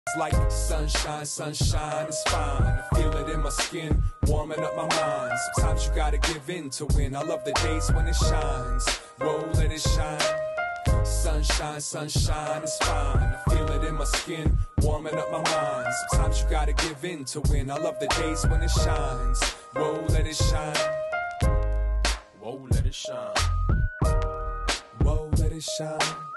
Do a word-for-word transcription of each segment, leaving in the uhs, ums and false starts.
It's like sunshine, sunshine is fine. I feel it in my skin, warming up my mind. Sometimes you gotta give in to win. I love the days when it shines. Whoa, let it shine. Sunshine, sunshine is fine. I feel it in my skin, warming up my mind. Sometimes you gotta give in to win. I love the days when it shines. Whoa, let it shine. Whoa, let it shine. Whoa, let it shine.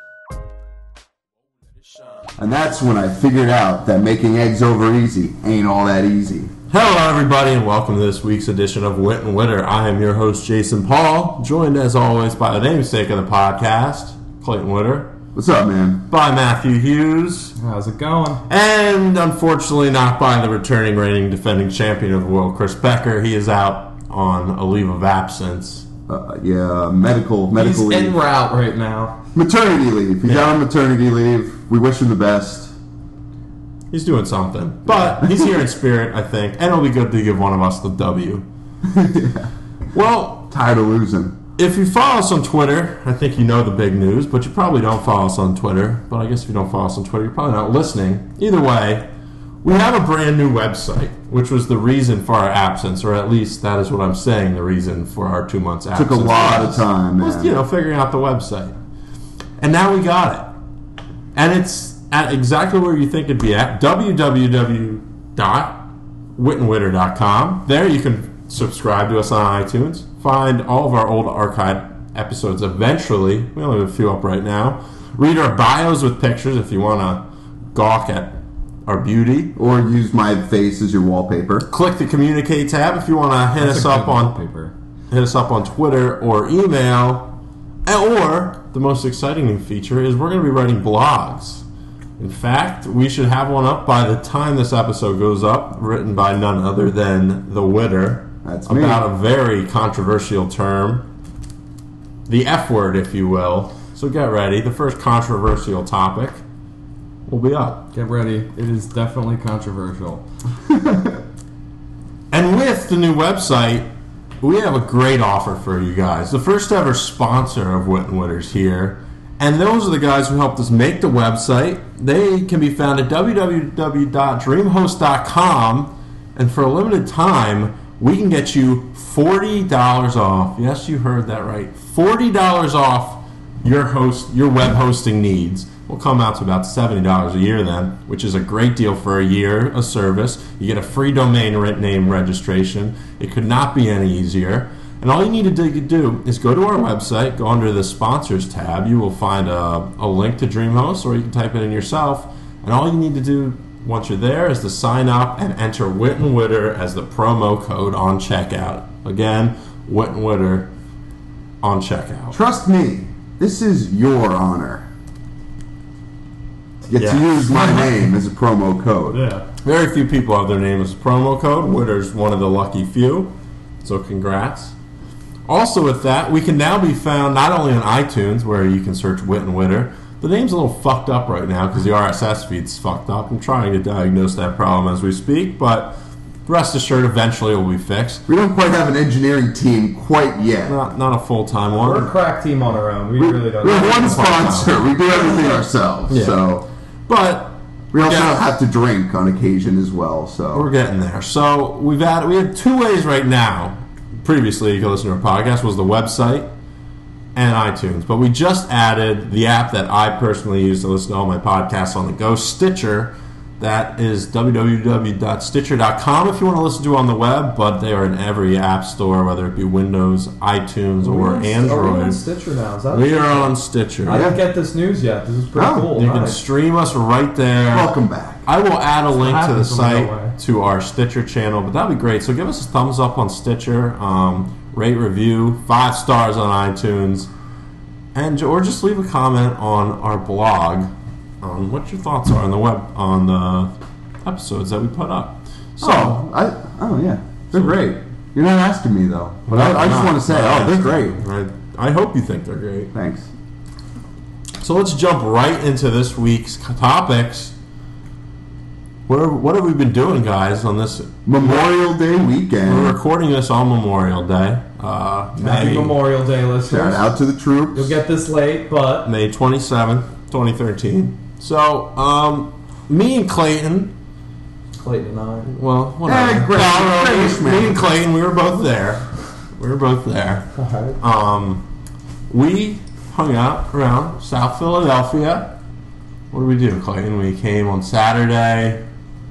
And that's when I figured out that making eggs over easy ain't all that easy. Hello, everybody, and welcome to this week's edition of Wit and Witter. I am your host, Jason Paul, joined as always by the namesake of the podcast, Clayton Witter. What's up, man? By Matthew Hughes. How's it going? And unfortunately not by the returning reigning defending champion of the world, Chris Becker. He is out on a leave of absence. Uh, yeah, medical medical He's leave. en route right now. Maternity leave. He's Yeah. out on maternity leave. We wish him the best. He's doing something. But he's here in spirit, I think, and it'll be good to give one of us the W. Yeah. Well, Tired of losing. if you follow us on Twitter, I think you know the big news, but you probably don't follow us on Twitter. But I guess if you don't follow us on Twitter, you're probably not listening. Either way, we have a brand new website, which was the reason for our absence, or at least that is what I'm saying, the reason for our two months absence. Took a lot was, of time, man. was, you know, figuring out the website. And now we got it. And it's at exactly where you think it'd be at, w w w dot wit and witter dot com. There you can subscribe to us on iTunes, find all of our old archived episodes eventually. We only have a few up right now. Read our bios with pictures if you want to gawk at our beauty. Or use my face as your wallpaper. Click the communicate tab if you want to hit That's us a up good on wallpaper. hit us up on Twitter or email. Or the most exciting new feature is we're going to be writing blogs. In fact, we should have one up by the time this episode goes up, written by none other than the Witter. That's me. About a very controversial term, the F word, if you will. So get ready. The first controversial topic will be up. Get ready. It is definitely controversial. And with the new website, we have a great offer for you guys. The first ever sponsor of Wit and Witter's here. And those are the guys who helped us make the website. They can be found at w w w dot dream host dot com. And for a limited time, we can get you forty dollars off. Yes, you heard that right. forty dollars off your host, your web hosting needs. Will come out to about seventy dollars a year then, which is a great deal for a year of service. You get a free domain name registration. It could not be any easier. And all you need to do is go to our website, go under the sponsors tab. You will find a, a link to DreamHost, or you can type it in yourself. And all you need to do once you're there is to sign up and enter Wit and Witter as the promo code on checkout. Again, Wit and Witter on checkout. Trust me, this is your honor. To get Yeah. to use my name as a promo code. Yeah. Very few people have their name as a promo code. Witter's one of the lucky few. So congrats. Also with that, we can now be found not only on iTunes, where you can search Wit and Witter. The name's a little fucked up right now because the R S S feed's fucked up. I'm trying to diagnose that problem as we speak, but rest assured eventually it will be fixed. We don't quite have an engineering team quite yet. Not, not a full-time one. We're a crack team on our own. We We, really don't we have know. one sponsor. We do everything ourselves. Yeah. So But we also Yeah. have to drink on occasion as well. So we're getting there. So we've had we have two ways right now. Previously, you could listen to our podcast, was the website and iTunes. But we just added the app that I personally use to listen to all my podcasts on the go, Stitcher. That is w w w dot stitcher dot com if you want to listen to it on the web, but they are in every app store, whether it be Windows, iTunes, Are we or on- Android. Are we on Stitcher now? Is that We are on Stitcher. I didn't get this news yet. This is pretty Oh, cool. You can Nice. stream us right there. welcome back. I will add a link to the happens when we site go away. to our Stitcher channel, but that'd be great. So give us a thumbs up on Stitcher, um, rate, review, five stars on iTunes, and or just leave a comment on our blog on what your thoughts are on the web on the episodes that we put up. So oh, I, oh yeah, they're great. You're not asking me though, but I, I just not- want to say, not oh, they're asking. great. I, I hope you think they're great. Thanks. So let's jump right into this week's topics. What, are, what have we been doing, guys, on this? Memorial Day weekend. We're recording this on Memorial Day. Uh, Happy May, Memorial Day, listeners. Shout out to the troops. You'll get this late, but May twenty-seventh, twenty thirteen. So, um, me and Clayton. Clayton and I. Well, whatever. Eh, great- No, no, great me, man. me and Clayton, we were both there. We were both there. All right. Um, we hung out around South Philadelphia. What did we do, Clayton? We came on Saturday.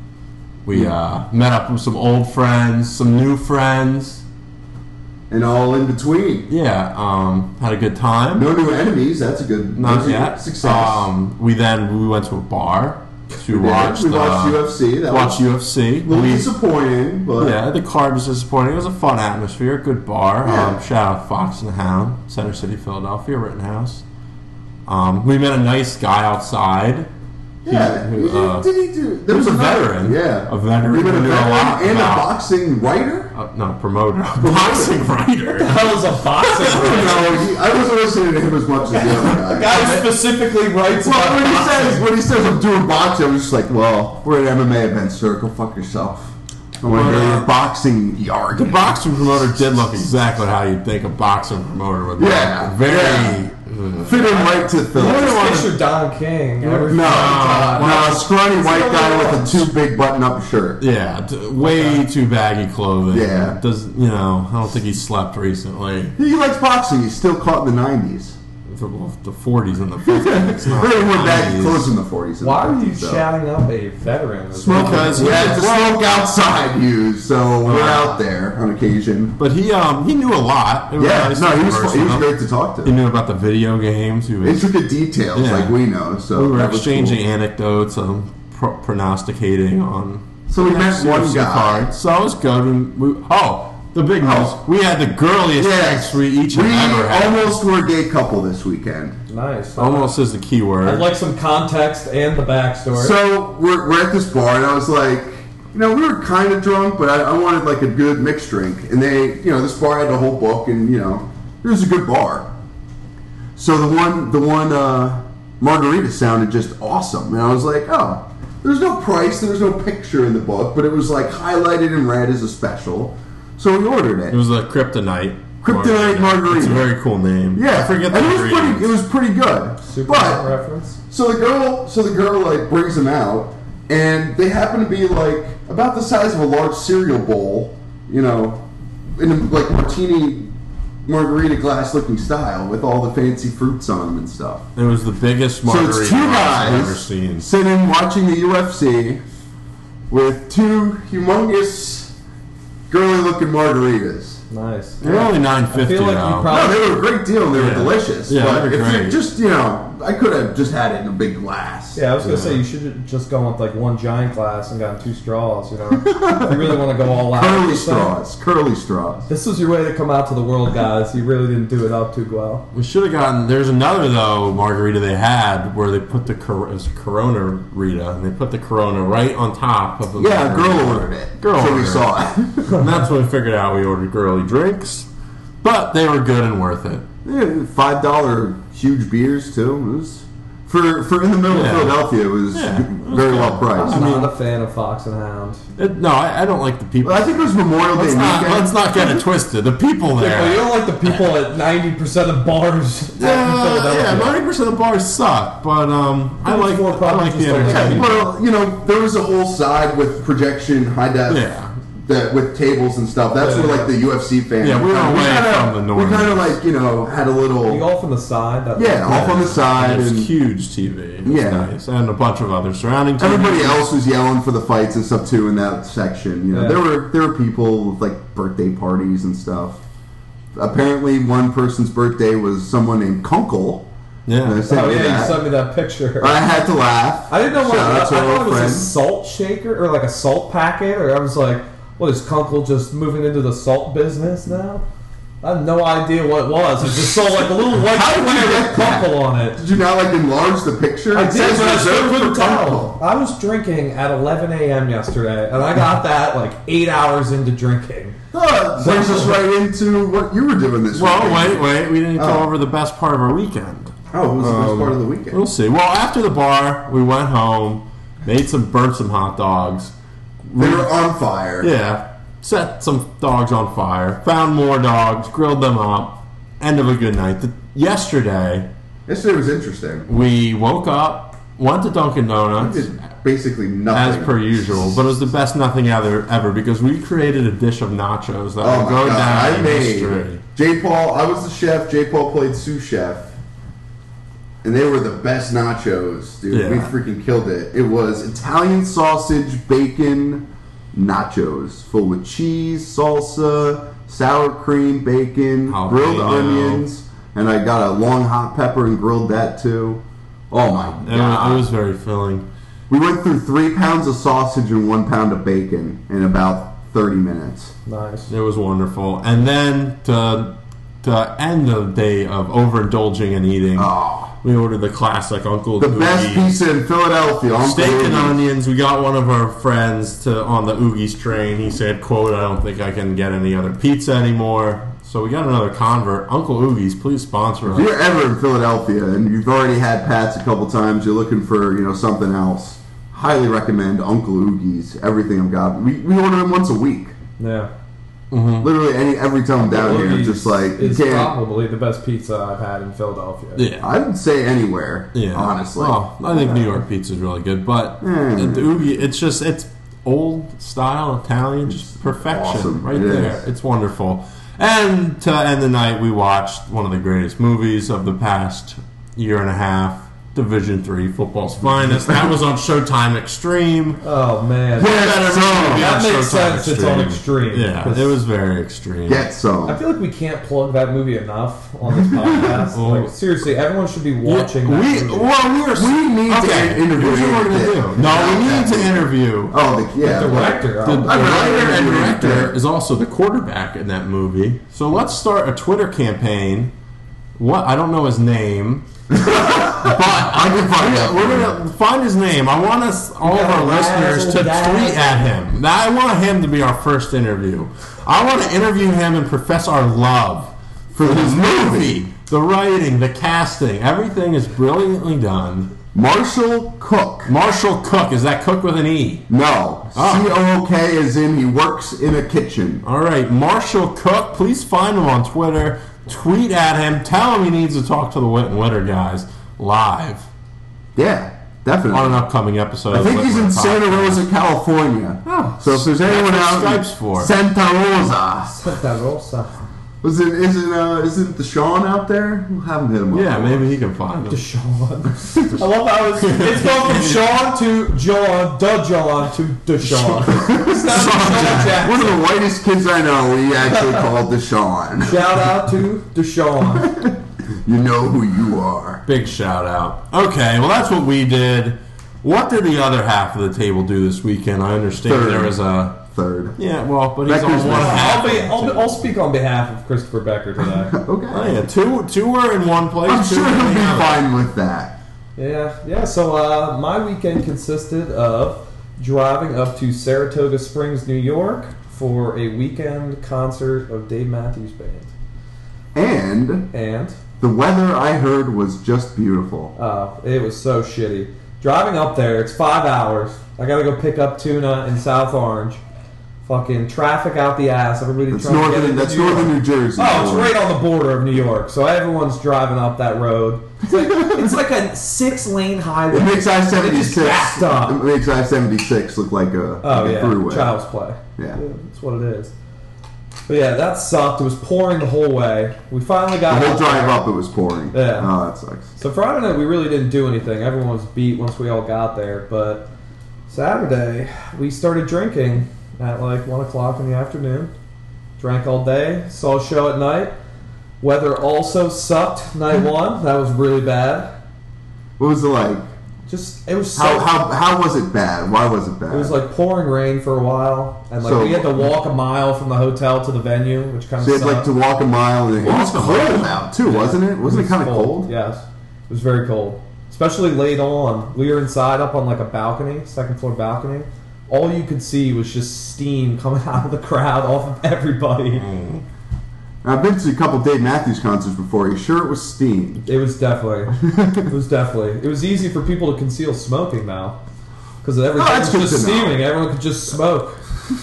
We uh, met up with some old friends, some new friends. And all in between. Yeah, um, had a good time. No new enemies. That's a good. Not that's a yet. good Success. Um, we then we went to a bar to We did. watch. We the, watched U F C. That watch was U F C. a little We- disappointing, but Yeah, the card was disappointing. It was a fun atmosphere, good bar. Yeah. Um, shout out Fox and the Hound, Center City, Philadelphia, Rittenhouse. Um, we met a nice guy outside. yeah. He- who, uh, did he do? There he was a another- veteran. Yeah, A veteran We met who a knew a veteran lot and about- a boxing writer. Uh, no, promoter, boxing writer. That was a boxing. I don't know. He, I wasn't listening to him as much as the other guy. Guy specifically writes Well, about when he boxing. says when he says I'm doing boxing, I was just like, well, we're at M M A event, sir. Go fuck yourself. I want to hear your boxing The yarn. boxing promoter did look exactly how you'd think a boxing promoter would look. Yeah, Very. yeah. uh, Fit in right to the I Phillies. just picture Don King. every No, time. no, a scrawny white the guy only with a ones. too big button-up shirt. Yeah, t- way too baggy clothing. Yeah. Does you know? I don't think he slept recently. He likes boxing. He's still caught in the nineties. The, the forties and the fifties. They wore baggy nineties. clothes in the forties. and Why the are you fifties, so. shouting up a veteran? Smoke Because we he had had to to smoke outside, you. So we're Uh, out there on occasion. But he um he knew a lot. It was Yeah, nice no, to he was converse he with was him. great to talk He to. knew about the video games. He was, Intricate details, Yeah. like we know. So we were that was exchanging cool. anecdotes, um, pro- prognosticating on. So we met next one U F C guy. card. So it was good. And we, oh, the big news. Oh. We had the girliest Yes, drinks we each we have ever had. almost were a gay couple this weekend. Nice. Almost is the key word. I'd like some context and the backstory. So we're, we're at this bar, and I was like, you know, we were kind of drunk, but I, I wanted like a good mixed drink. And they, you know, this bar had a whole book, and you know, it was a good bar. So the one, the one uh, margarita sounded just awesome, and I was like, oh, there's no price, there's no picture in the book, but it was like highlighted in red as a special. So we ordered It it. was a kryptonite. Kryptonite margarita. It's a very cool name. Yeah, I forget the and it was pretty. ingredients. It was pretty good. Superman but reference. so the girl, so the girl like brings them out, and they happen to be like about the size of a large cereal bowl, you know, in a, like martini margarita glass looking style with all the fancy fruits on them and stuff. It was the biggest So margarita it's two I've ever guys seen. sitting watching the U F C with two humongous, girly looking margaritas. Nice. They're only nine I fifty feel like you now. probably- No, they were a great deal and they Yeah. were delicious. Yeah, but they were if you great. just, you know, I could have just had it in a big glass. Yeah, I was gonna Yeah. say you should have just gone with like one giant glass and gotten two straws. You know, if you really want to go all out. Curly with this thing. straws. Curly straws. This was your way to come out to the world, guys. You really didn't do it up too well. We should have gotten. There's another though margarita they had where they put the cor- it was Corona Rita and they put the Corona right on top of the. Yeah, a margarita. girl ordered it. Girl so we ordered saw it. And that's when we figured out we ordered girly drinks, but they were good and worth it. Yeah, Five dollar huge beers too. It was for for in the middle Yeah. of Philadelphia. It was Yeah, g- it was very good. well priced. I'm I mean- not a fan of Fox and Hound. It- no, I, I don't like the people. Well, I think it was Memorial Day let's, not, weekend. let's not get it twisted. The people Yeah, but you there. don't like the people at ninety percent of bars in Uh, Philadelphia. yeah, ninety percent of the bars suck, but um, I like More I probably like just the like entertainment. Well, you know, there was a whole side with projection, high def, Yeah. that with tables and stuff. That's Yeah. where like the U F C fans. Yeah, we were away kinda, from the We normies. kind of like you know had a You little go off on the side. That yeah off on the side, It was and huge T V. It was Yeah. nice, and a bunch of other surrounding. T Vs. everybody else was yelling for the fights and stuff too in that section. You know, Yeah. there were there were people with like birthday parties and stuff. Apparently, one person's birthday was someone named Kunkel. Yeah. Uh, sent Oh me yeah, that. you sent me that picture. I had to laugh. I didn't know what Shout I, I out to our thought it old was friend. a salt shaker or like a salt packet, or I was like, what is Kunkel just moving into the salt business now? I had no idea what it was. It just saw like a little white How did you square get with that? Kunkel on it. Did you not like enlarge the picture? I It did, says but I still reserved couldn't for tell. Kunkel. I was drinking at eleven a.m. yesterday, and I got that like eight hours into drinking. Oh, brings us right into what you were doing this Well, weekend. wait, wait. We didn't go Oh. over the best part of our weekend. Oh, it was the best Um, part of the weekend. We'll see. Well, after the bar, we went home, made some, burnt some hot dogs. They were on fire. Yeah, set some dogs on fire. Found more dogs, grilled them up. End of a good night. The, yesterday, Yesterday was interesting. we woke up, went to Dunkin' We Donuts, did basically nothing. As per usual, but it was the best nothing ever, ever because we created a dish of nachos that Oh will my go God. down I in made history. J. Paul. I was the chef. J. Paul played sous chef, and they were the best nachos, dude. Yeah. We freaking killed it. It was Italian sausage, bacon, nachos, full with cheese, salsa, sour cream, bacon, Jalapeno. grilled onions, and I got a long hot pepper and grilled that too. Oh my It God! was, it was very filling. We went through three pounds of sausage and one pound of bacon in about thirty minutes. Nice. It was wonderful. And then to to end the day of overindulging and eating, Oh, we ordered the classic Uncle the Oogie's best pizza in Philadelphia. Uncle steak and Oogie's. onions. We got one of our friends to on the Oogie's train. He said, "quote I don't think I can get any other pizza anymore." So we got another convert. Uncle Oogie's, please sponsor If us. you're ever in Philadelphia and you've already had Pat's a couple times, you're looking for you know something else. Highly recommend Uncle Oogie's. Everything I've got. We, we order them once a week. Yeah. Literally any every time I'm down here, Oogie's just like you is can't. probably the best pizza I've had in Philadelphia. Yeah. I would say anywhere. Yeah, honestly. Well, I think New York pizza is really good, but Mm. the Oogie, it's just it's old style Italian, just perfection awesome. right It there. is. It's wonderful. And to end the night, we watched one of the greatest movies of the past year and a half, Division Three, football's finest. That was on Showtime Extreme. Oh man. Get Better some. movie That on makes Showtime sense. It's on Extreme. Yeah, 'Cause it was very extreme. Get I some. feel like we can't plug that movie enough on this podcast. Oh. Like seriously, everyone should be Yeah, watching that we movie. well, we are We need okay. to interview. Here's what we're gonna Dick. do. No, we need to interview. Oh, the, yeah. The director. The, oh, the I'd rather writer and interview director Dick. is also the quarterback in that movie. So let's start a Twitter campaign. What I don't know his name, but I can find it. We're gonna find his name. I want us, all of our listeners, to tweet at him. Now, I want him to be our first interview. I want to interview him and profess our love for this movie, the writing, the casting. Everything is brilliantly done. Marshall Cook. Marshall Cook, is that Cook with an E? No. Oh. C O O K as in he works in a kitchen. All right, Marshall Cook, please find him on Twitter. Tweet at him. Tell him he needs to talk to the Wit and Witter guys live Yeah, definitely. on an upcoming episode. I of think Wit he's in Witter Santa Podcast. Rosa, California. Oh, So if there's that's anyone what out Skype's in for. Santa Rosa, Santa Rosa. was it? Isn't uh, isn't Deshaun out there? We'll have him hit him up. Yeah, maybe he can find him. Deshaun. I love how it's, it's going from Sean to John, Da John to Deshaun. It's not Deshaun Jackson. One of the whitest kids I know, we actually called Deshaun. Shout out to Deshaun. You know who you are. Big shout out. Okay, well that's what we did. What did the other half of the table do this weekend? I understand Third. there was a Third. yeah, well, but he's Becker's on one missing. half. I'll, be, of the I'll, table. I'll speak on behalf of Christopher Becker today. Okay. Oh, yeah, two two were in one place. I'm two sure were in he'll be the other. fine with that. Yeah, yeah. So uh, my weekend consisted of driving up to Saratoga Springs, New York, for a weekend concert of Dave Matthews Band, And and the weather I heard was just beautiful. uh, it was so shitty. Driving up there, it's five hours. I gotta go pick up tuna in South Orange. Fucking traffic out the ass. Everybody That's trying to get northern. into That's New York. northern New Jersey. Oh, it's right on the border of New York, so everyone's driving up that road. It's like, it's like a six-lane highway. It makes I It's seventy-six. backed up. It makes I seventy-six look like a, Oh like a yeah, throughway. child's play. Yeah. That's what it is. But yeah, that sucked. It was pouring the whole way. We finally The got whole out drive there. up, it was pouring. Yeah. Oh, that sucks. So Friday night we really didn't do anything. Everyone was beat once we all got there. But Saturday we started drinking at like one o'clock in the afternoon. Drank all day. Saw a show at night. Weather also sucked night one. That was really bad. What was it like? Just it was so. How, how, how was it bad? Why was it bad? It was like pouring rain for a while, and like So- we had to walk a mile from the hotel to the venue, which kind of so you had sucked. like to walk a mile, and it was Walk a cold mile. out too, wasn't it? Wasn't it, kind of cold? Yes, it was very cold, especially late on. We were inside up on like a balcony, second floor balcony. All you could see was just steam coming out of the crowd off of everybody. I've been to a couple Dave Matthews concerts before. Are you sure it was steam? It was definitely, it was definitely. It was easy for people to conceal smoking now, because everything Oh, that's was just good to know. steaming. Everyone could just smoke.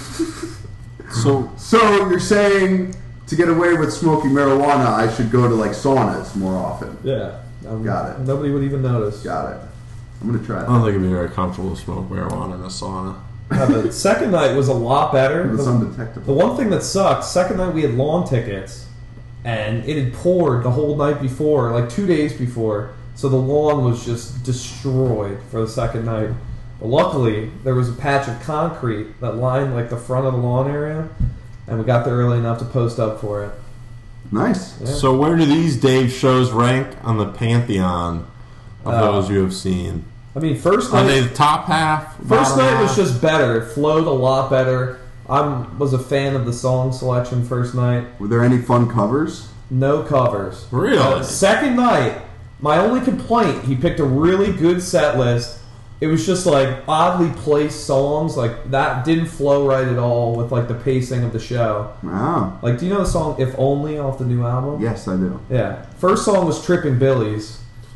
So So you're saying to get away with smoking marijuana, I should go to like saunas more often? Yeah, um, Got it. Nobody would even notice. Got it. I'm gonna try I that. don't think it'd be very comfortable to smoke marijuana in a sauna. Yeah, the second night was a lot better. It's The, undetectable. the one thing that sucked, second night we had lawn tickets, and it had poured the whole night before, like two days before. So the lawn was just destroyed for the second night. But luckily, there was a patch of concrete that lined like the front of the lawn area, and we got there early enough to post up for it. Nice. Yeah. So where do these Dave shows rank on the pantheon of Uh, those you have seen? I mean, first Are night, they the top half? first bottom night was half? just better. It flowed a lot better. I was a fan of the song selection first night. Were there any fun covers? No covers. Really? Uh, second night, my only complaint, he picked a really good set list. It was just like oddly placed songs, like that didn't flow right at all with like the pacing of the show. Wow. Like, do you know the song "If Only" off the new album? Yes, I do. Yeah. First song was "Tripping Billies,"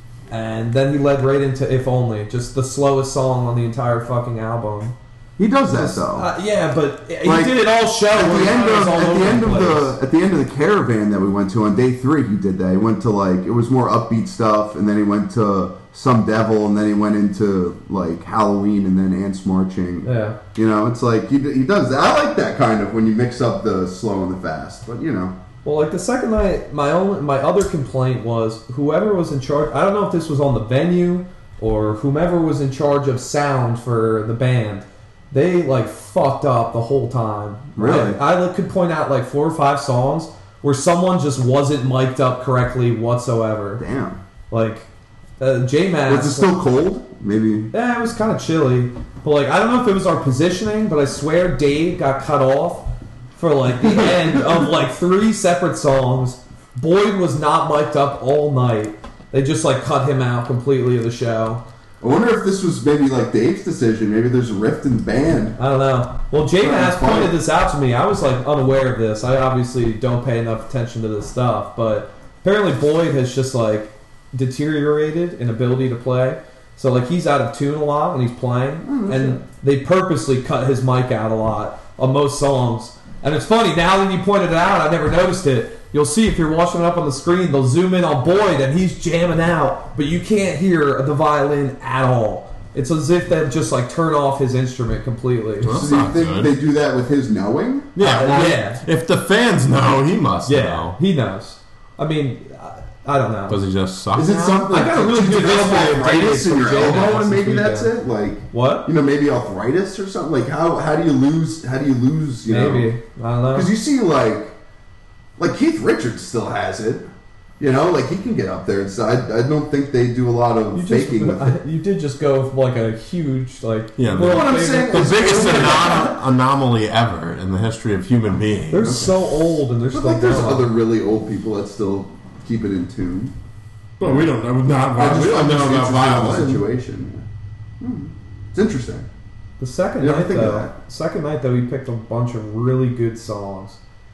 and then he led right into "If Only," just the slowest song on the entire fucking album. He does that though. Uh, yeah, but he Like, did it all show. At where the he end was of all at over the end of place. the at the end of the caravan that we went to on day three, he did that. He went to like it was more upbeat stuff, and then he went to Some Devil, and then he went into like Halloween, and then Ants Marching. Yeah. You know, it's like he, he does that. I like that kind of when you mix up the slow and the fast. But you know, Well, like the second night, my only my other complaint was whoever was in charge. I don't know if this was on the venue or whomever was in charge of sound for the band. They like fucked up the whole time. Really? I, I could point out like four or five songs where someone just wasn't mic'd up correctly whatsoever. damn. Like uh, J Mass. Was it still cold? Maybe. Yeah, it was kind of chilly. But like, I don't know if it was our positioning, but I swear Dave got cut off for like the end of like three separate songs. Boyd was not mic'd up all night. They just like cut him out completely of the show. I wonder if this was maybe like Dave's decision. Maybe there's a rift in the band. I don't know. Well, J Mass Funny. pointed this out to me. I was like unaware of this. I obviously don't pay enough attention to this stuff, but apparently Boyd has just like deteriorated in ability to play. So like he's out of tune a lot when he's playing, Oh, that's and they purposely cut his mic out a lot on most songs. And it's funny now that you pointed it out, I never noticed it. You'll see if you're watching it up on the screen, they'll zoom in on Boyd and he's jamming out, but you can't hear the violin at all. It's as if they just like turn off his instrument completely. Well, So That's do you not think good. they do that with his knowing? Yeah, Uh, well, yeah. if the fans know, he must Yeah, know. he knows. I mean, I, I don't know. Does he just suck? Is it now? something? I got a really did you good develop history of arthritis dating in your from J elbow, Mass and this maybe that's weekend. it. Like What? you know, maybe arthritis or something. Like how how do you lose? How do you lose? You Maybe. know, I don't know. because you see like like Keith Richards still has it. You know, like he can get up there. So I, I don't think they do a lot of You just, faking with it. you did just go with like a huge like. Yeah, world what I'm famous- saying The is- biggest It's- anom- anomaly ever in the history of human beings. They're so old and they're But still like, there's going. other really old people that still keep it in tune. But we don't know. Not I just, we I'm don't just know about interested in the violence. situation. Hmm. It's interesting. The second You never night think of though, that. second night though, we picked a bunch of really good songs,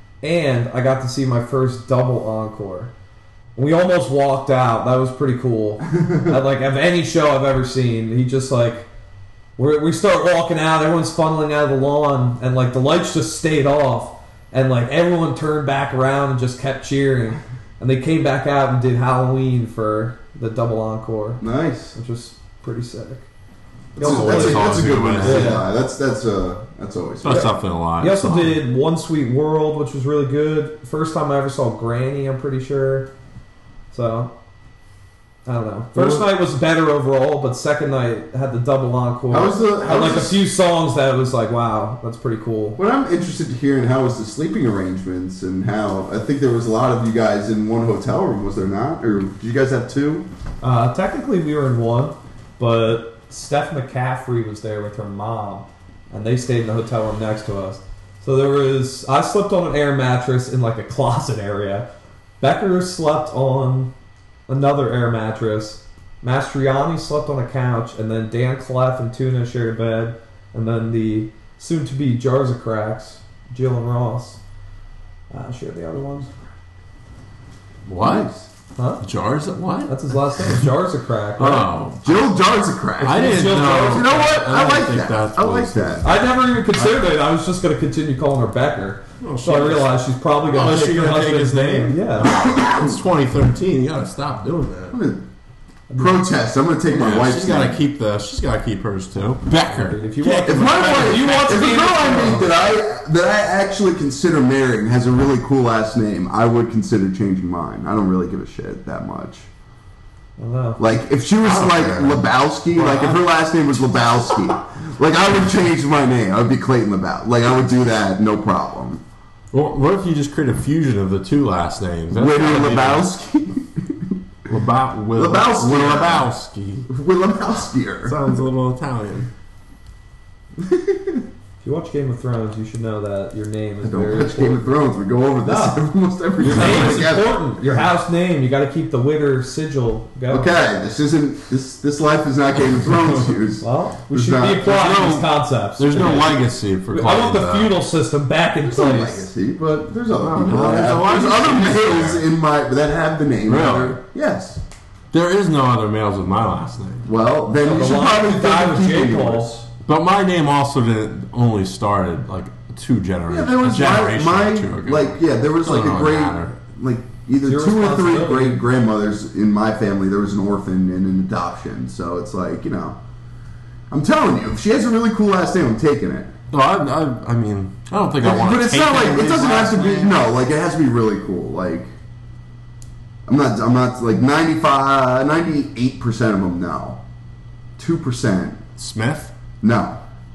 and I got to see my first double encore. We almost walked out. That was pretty cool. At, like of any show I've ever seen, he just like we're, we start walking out. Everyone's funneling out of the lawn, and like the lights just stayed off, and like everyone turned back around and just kept cheering. And they came back out and did Halloween for the double encore, Nice. which was pretty sick. That's, a, also- that's, a, it's that's a always good a one. good to one. see. Yeah. That's that's uh that's always. That's good. something a lot. He also song. did One Sweet World, which was really good. First time I ever saw Granny, I'm pretty sure. So, I don't know. First Well- night was better overall, but second night had the double encore. How was the- how Had was like a the- few songs that was like, wow, that's pretty cool. What I'm interested to hear in how was the sleeping arrangements and how I think there was a lot of you guys in one hotel room, was there not? Or did you guys have two? Uh, technically, we were in one, but Steph McCaffrey was there with her mom, and they stayed in the hotel room next to us. So there was, I slept on an air mattress in like a closet area. Becker slept on another air mattress. Mastriani slept on a couch, and then Dan Clef and Tuna shared a bed, and then the soon-to-be Jars of Cracks, Jill and Ross, uh, shared the other ones. What? Nice. Huh? Jars of what? That's his last name, Jars of Crack. Right? Oh, Jill Jars of Crack. I didn't Jill know. Jars. You know what? I, don't like think that. that's I what like was- that. I never even considered it. I was just going to continue calling her Becker. Oh, So I she- realized she's probably going Oh, to is take she her gonna take husband's his name? name. Yeah. It's twenty thirteen. You gotta stop doing that. I'm gonna Protest. I'm going to take my Yeah, wife's she's got to name. keep the. She's got to keep hers too. Becker. If you Yeah, want, If my wife, you want if to a be girl I in meet the that I that I actually consider marrying has a really cool last name, I would consider changing mine. I don't really give a shit that much. I don't know. Like if she was I don't like care. Lebowski, Well, like if I- her last name was Lebowski, like I would change my name. I would be Clayton Lebowski. Like I would do that, no problem. Or what if you just create a fusion of the two last names? That's Whitney gotta be- Lebowski, Leba- Will- Lebowski. Will Lebowski. with Lebowski. Sounds a little Italian. If you watch Game of Thrones, you should know that your name is I don't very watch Game important. of Thrones. We go over this No. almost every Your time. name is together. important. Your house name. You got to keep the Witter sigil going. Okay, this isn't this. This life is not Game of Thrones. Hughes. Well, we There's should not- be applying there's no- these concepts. There's no legacy for I Clayton. want the though. feudal system back in There's no place. legacy, but there's other No, people. no, that there's have- a There's other legacy males there. in my that have the name. Really? that are- Yes. There is no other males with my last name. Well, then So you the should line probably to die think with of J. keeping Cole. yours. But my name also didn't only started like two generations. Yeah, there was a my, generation my or two ago. like yeah, there was like Doesn't a really great matter. like either It's your two or three responsibility. great grandmothers in my family. There was an orphan and an adoption, so it's like you know, I'm telling you, if she has a really cool last name, I'm taking it. No, I, I, I mean, I don't think I want But to it's take not like it anybody's doesn't have last to be name. no, like it has to be really cool. Like I'm not I'm not like ninety-five, ninety-eight percent of them no, two percent Smith, no,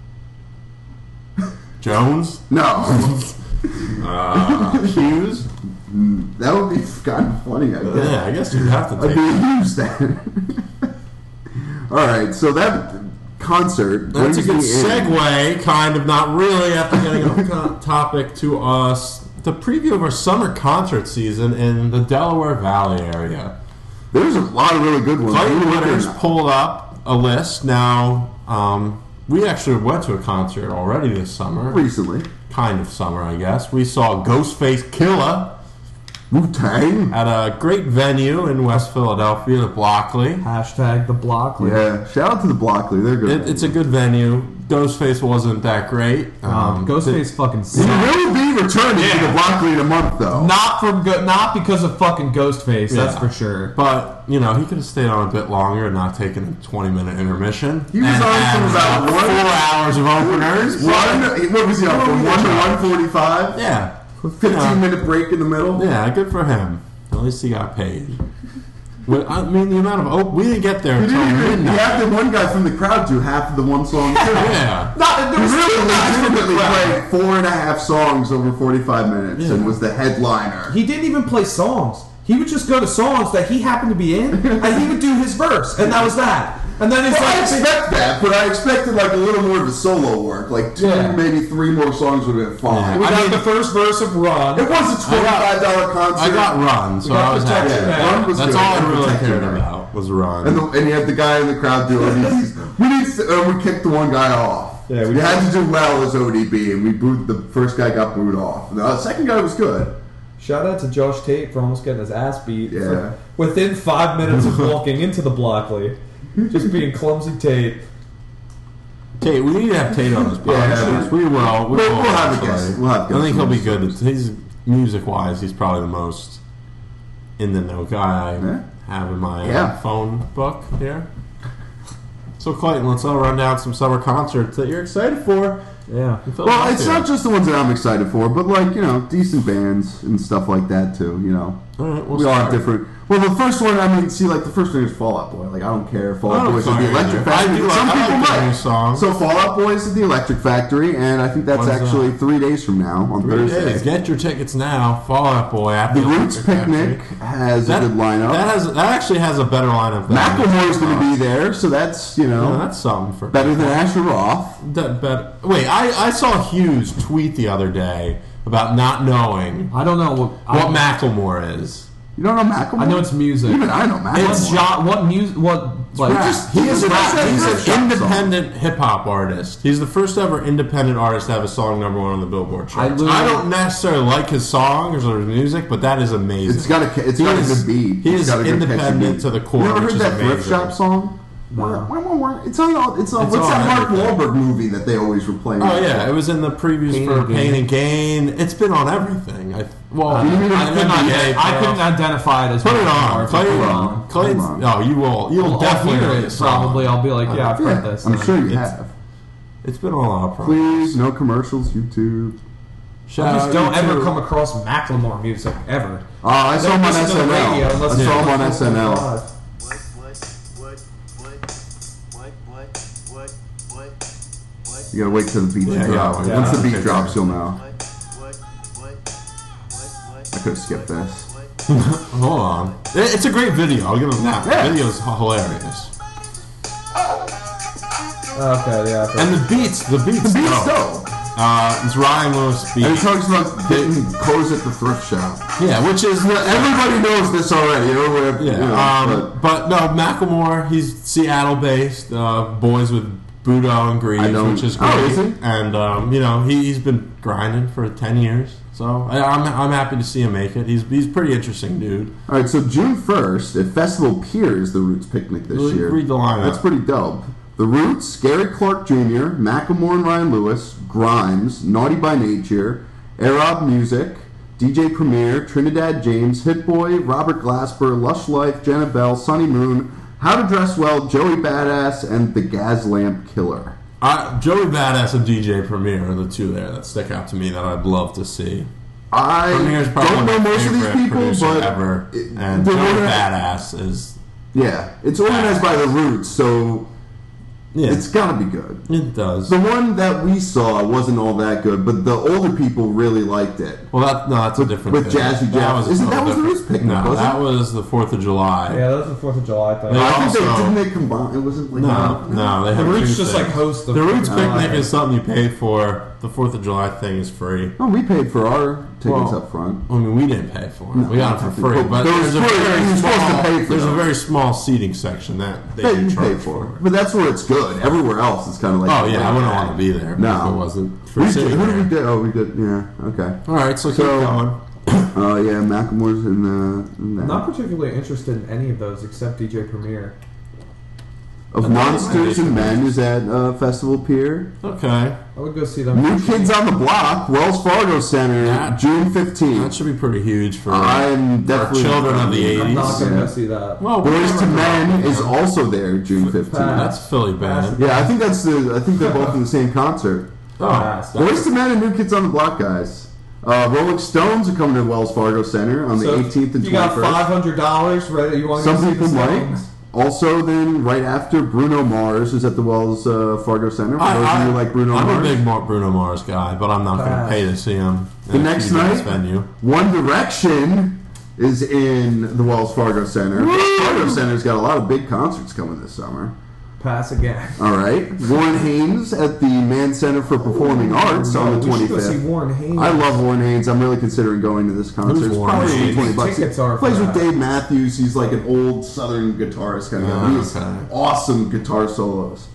Jones, no. uh, Hughes. That would be kind of funny. I guess. Yeah, I guess you'd have to I'd take. be amused then. All right, so that concert. That's a brings good me in. segue, kind of, not really, after getting off co- topic to us. The preview of our summer concert season in the Delaware Valley area. There's a lot of really good ones. Clayton We were Witters there. pulled up a list. Now, um, we actually went to a concert already this summer. recently. Kind of summer, I guess. We saw Ghostface Killah Wu Tang. at a great venue in West Philadelphia, the Blockley. Hashtag the block. Yeah, shout out to the Blockley. They're good. It, it's a good venue. Ghostface wasn't that great. Um, Ghostface fucking He sucks. will be returning to Yeah. the Blockley in a month, though. Not from go- not because of fucking Ghostface. That's Yeah. for sure. But, you know, he could have stayed on a bit longer and not taken a twenty-minute intermission. He was and on had for about one- four hours of openers. One, what was he on from one to one forty-five? Yeah. Fifteen minute break in the middle. Yeah, good for him. At least he got paid. Well, I mean, the amount of op- we didn't get there He until didn't even. He midnight. had the one guy from the crowd do half of the one song too. Yeah. Not, there He was two really guys from the legitimately crowd. played four and a half songs over forty-five minutes Yeah. and was the headliner. He didn't even play songs. He would just go to songs that he happened to be in, and he would do his verse, and that was that. And then it's Well, I like, expect that, but I expected like a little more of a solo work, like two, Yeah. maybe three more songs would have been fine. we I got mean- the first verse of Run. It was a twenty-five dollar concert. I got Run, so got I was Protect happy. Your Yeah, Run was That's good. all I really Protect Your cared Neck. about was Run. And, the, and you had the guy in the crowd doing these. We need. To, uh, we kicked the one guy off. Yeah, we we did. had to do well as O D B, and we booed. The first guy got booed off. The second guy was good. Shout out to Josh Tate for almost getting his ass beat. Yeah. for- within five minutes of walking into the Blockley. Just being clumsy Tate. Tate, we need to have Tate on this Yeah, podcast. we will. We We'll- will we'll have a actually. guest. We'll have I think guests he'll on be this good. episode. He's music wise, he's probably the most in the know guy I Yeah. have in my uh, Yeah. phone book here. So Clayton, let's all run down some summer concerts that you're excited for. Yeah. in Well, it's Philadelphia. not just the ones that I'm excited for, but like you know, decent bands and stuff like that too. You know, All right, we'll we all have start. different. Well, the first one, I mean, see, like the first one is Fall Out Boy. Like I don't care, Fall I Out don't Boys is care the Electric either. Factory. I do but Some like- I people like the might. new song. So Fall Out Boys is the Electric Factory, and I think that's When's actually that? three days from now on Three Thursday. days. Get your tickets now. Fall Out Boy at The the Roots Electric Picnic Factory. has That, a good lineup. that has that actually has a better lineup. Than Macklemore's going to be there, so that's you know Yeah, that's something for better than Asher Roth. That bet. Wait, I, I saw Hughes tweet the other day about not knowing I don't know what. what I, Macklemore is. You don't know Macklemore? I know it's music. Even I know Macklemore. What genre? What music? What like? Rap. just- He he is just rap. has that He's rap shop an independent hip hop artist. He's the first ever independent artist to have a song number one on the Billboard I charts. literally- I, don't necessarily like his songs or his music, but that is amazing. It's got a it's He got is- a good beat. he It's is got a good catchy independent beat. to the core, You ever which heard is that Thrift amazing. Shop song? No. It's on. all- It's on. It's What's on that Mark everything. Wahlberg movie that they always were playing? Oh yeah, it was in the previews Pain for and Pain Gain. and Gain. It's been on everything. I, well, Uh, I, you mean I, it couldn't, couldn't be- I, I couldn't identify it as Put it Mark on. Wahlberg. Play it Come on. on. Play it. Come on. Oh, you will. You'll I'll definitely hear know it. the song. Probably, I'll be like, yeah, I've heard Yeah, this. I'm sure you It's- have. It's been on a lot of programs. Please, no commercials. YouTube. Shout I just out don't ever YouTube. come across Macklemore music ever. Oh, I saw him on Don't listen to the S N radio L. I unless saw it's him on like S N L. live. What, what, what, what, what, what, what, what, what, You gotta wait till the beat Yeah, drops. yeah, Once the yeah. beat Okay. drops, you'll know. what, what, what, what, what, I could have skipped this. Hold on. It- It's a great video. I'll give him that. Yeah. The video's hilarious. Okay, yeah. And the beats, the beats, The beat's dope. dope. Uh, it's Ryan Lewis beat. And he talks about getting clothes at the thrift shop. Yeah, which is Everybody knows this already. You know, Yeah, you know, um, but, no, Macklemore, he's Seattle-based, uh, boys with Budo and I Greaves, don't- which is oh, great. is he? And, um, you know, he, he's been grinding for ten years, so I, I'm, I'm happy to see him make it. He's he's a pretty interesting dude. All right, so June first at Festival Pier is the Roots picnic this Read- year. read the lineup. That's pretty dope. The Roots, Gary Clark Junior, Macklemore and Ryan Lewis, Grimes, Naughty by Nature, Arab Music, D J Premier, Trinidad James, Hit Boy, Robert Glasper, Lush Life, Jenna Bell, Sunny Moon, How to Dress Well, Joey Badass, and the Gas Lamp Killer. Uh, Joey Badass and D J Premier are the two there that stick out to me that I'd love to see. I Premier's probably don't know my most of these favorite people, producer but ever, it- and they're Joey organized- Badass is yeah, it's organized by the Roots, so yeah, it's gotta be good. it does. The one that we saw wasn't all that good, but the older people really liked it. Well, that no, that's a different with thing. Jazzy That Jeff. was Isn't a that was the different- Roots picnic, No, wasn't that it? was the Fourth of July. Yeah, that was the Fourth of July thing. They I think they also- didn't they combine. It wasn't like No, no, they The have Roots two just things. like host the The Roots Fourth of July. picnic is something you pay for. The Fourth of July thing is free. Oh, we paid for our tickets Well, up front. I mean, we didn't pay for it. No, we got it for free. but But there there's was a free. very You're supposed to small. pay for There's a those. very small seating section that they That do you charge pay for, but that's where it's good. Everywhere else, it's kind of like. Oh yeah, I wouldn't want to be there. No. if it wasn't for We did, sitting who did we there. do? Oh, we did. Yeah. Okay. All right, so keep So- going. Oh yeah, Macklemore's in the. In I'm not that. particularly interested in any of those except D J Premier. Of Monsters and Men is at uh, Festival Pier. Okay, I would go see them. New Kids on the Block, Wells Fargo Center, Yeah. June that fifteenth. should be pretty huge for I'm for definitely children of the I'm not eighties. going to Yeah. go see that. Well, Boys to whatever. Men is also there June fifteenth. That's Philly band. Yeah, I think that's the. I think they're both in the same concert. Oh, Pass. Boys to Men and New Kids on the Block, guys. Uh, Rolling Stones are coming to Wells Fargo Center on the So eighteenth and you got twenty-first. five hundred dollars, right? You want to Some go see people the might. Stones? Also, then right after Bruno Mars is at the Wells uh, Fargo Center. For I, those I, of you who like Bruno I'm Mars, a big Mar- Bruno Mars guy, but I'm not going to Pass. pay to see him. The in a next huge ass night? venue. One Direction is in the Wells Fargo Center. Wells Fargo Center's got a lot of big concerts coming this summer. Pass again. All right, Warren Haynes at the Mann Center for Performing Arts on the We should go see twenty-fifth. Warren Haynes. I love Warren Haynes. I'm really considering going to this concert. Who's It's Warren probably Haynes? twenty bucks. Tickets are He plays for with that. Dave Matthews. He's like an old Southern guitarist kind of guy. He has okay. awesome guitar solos.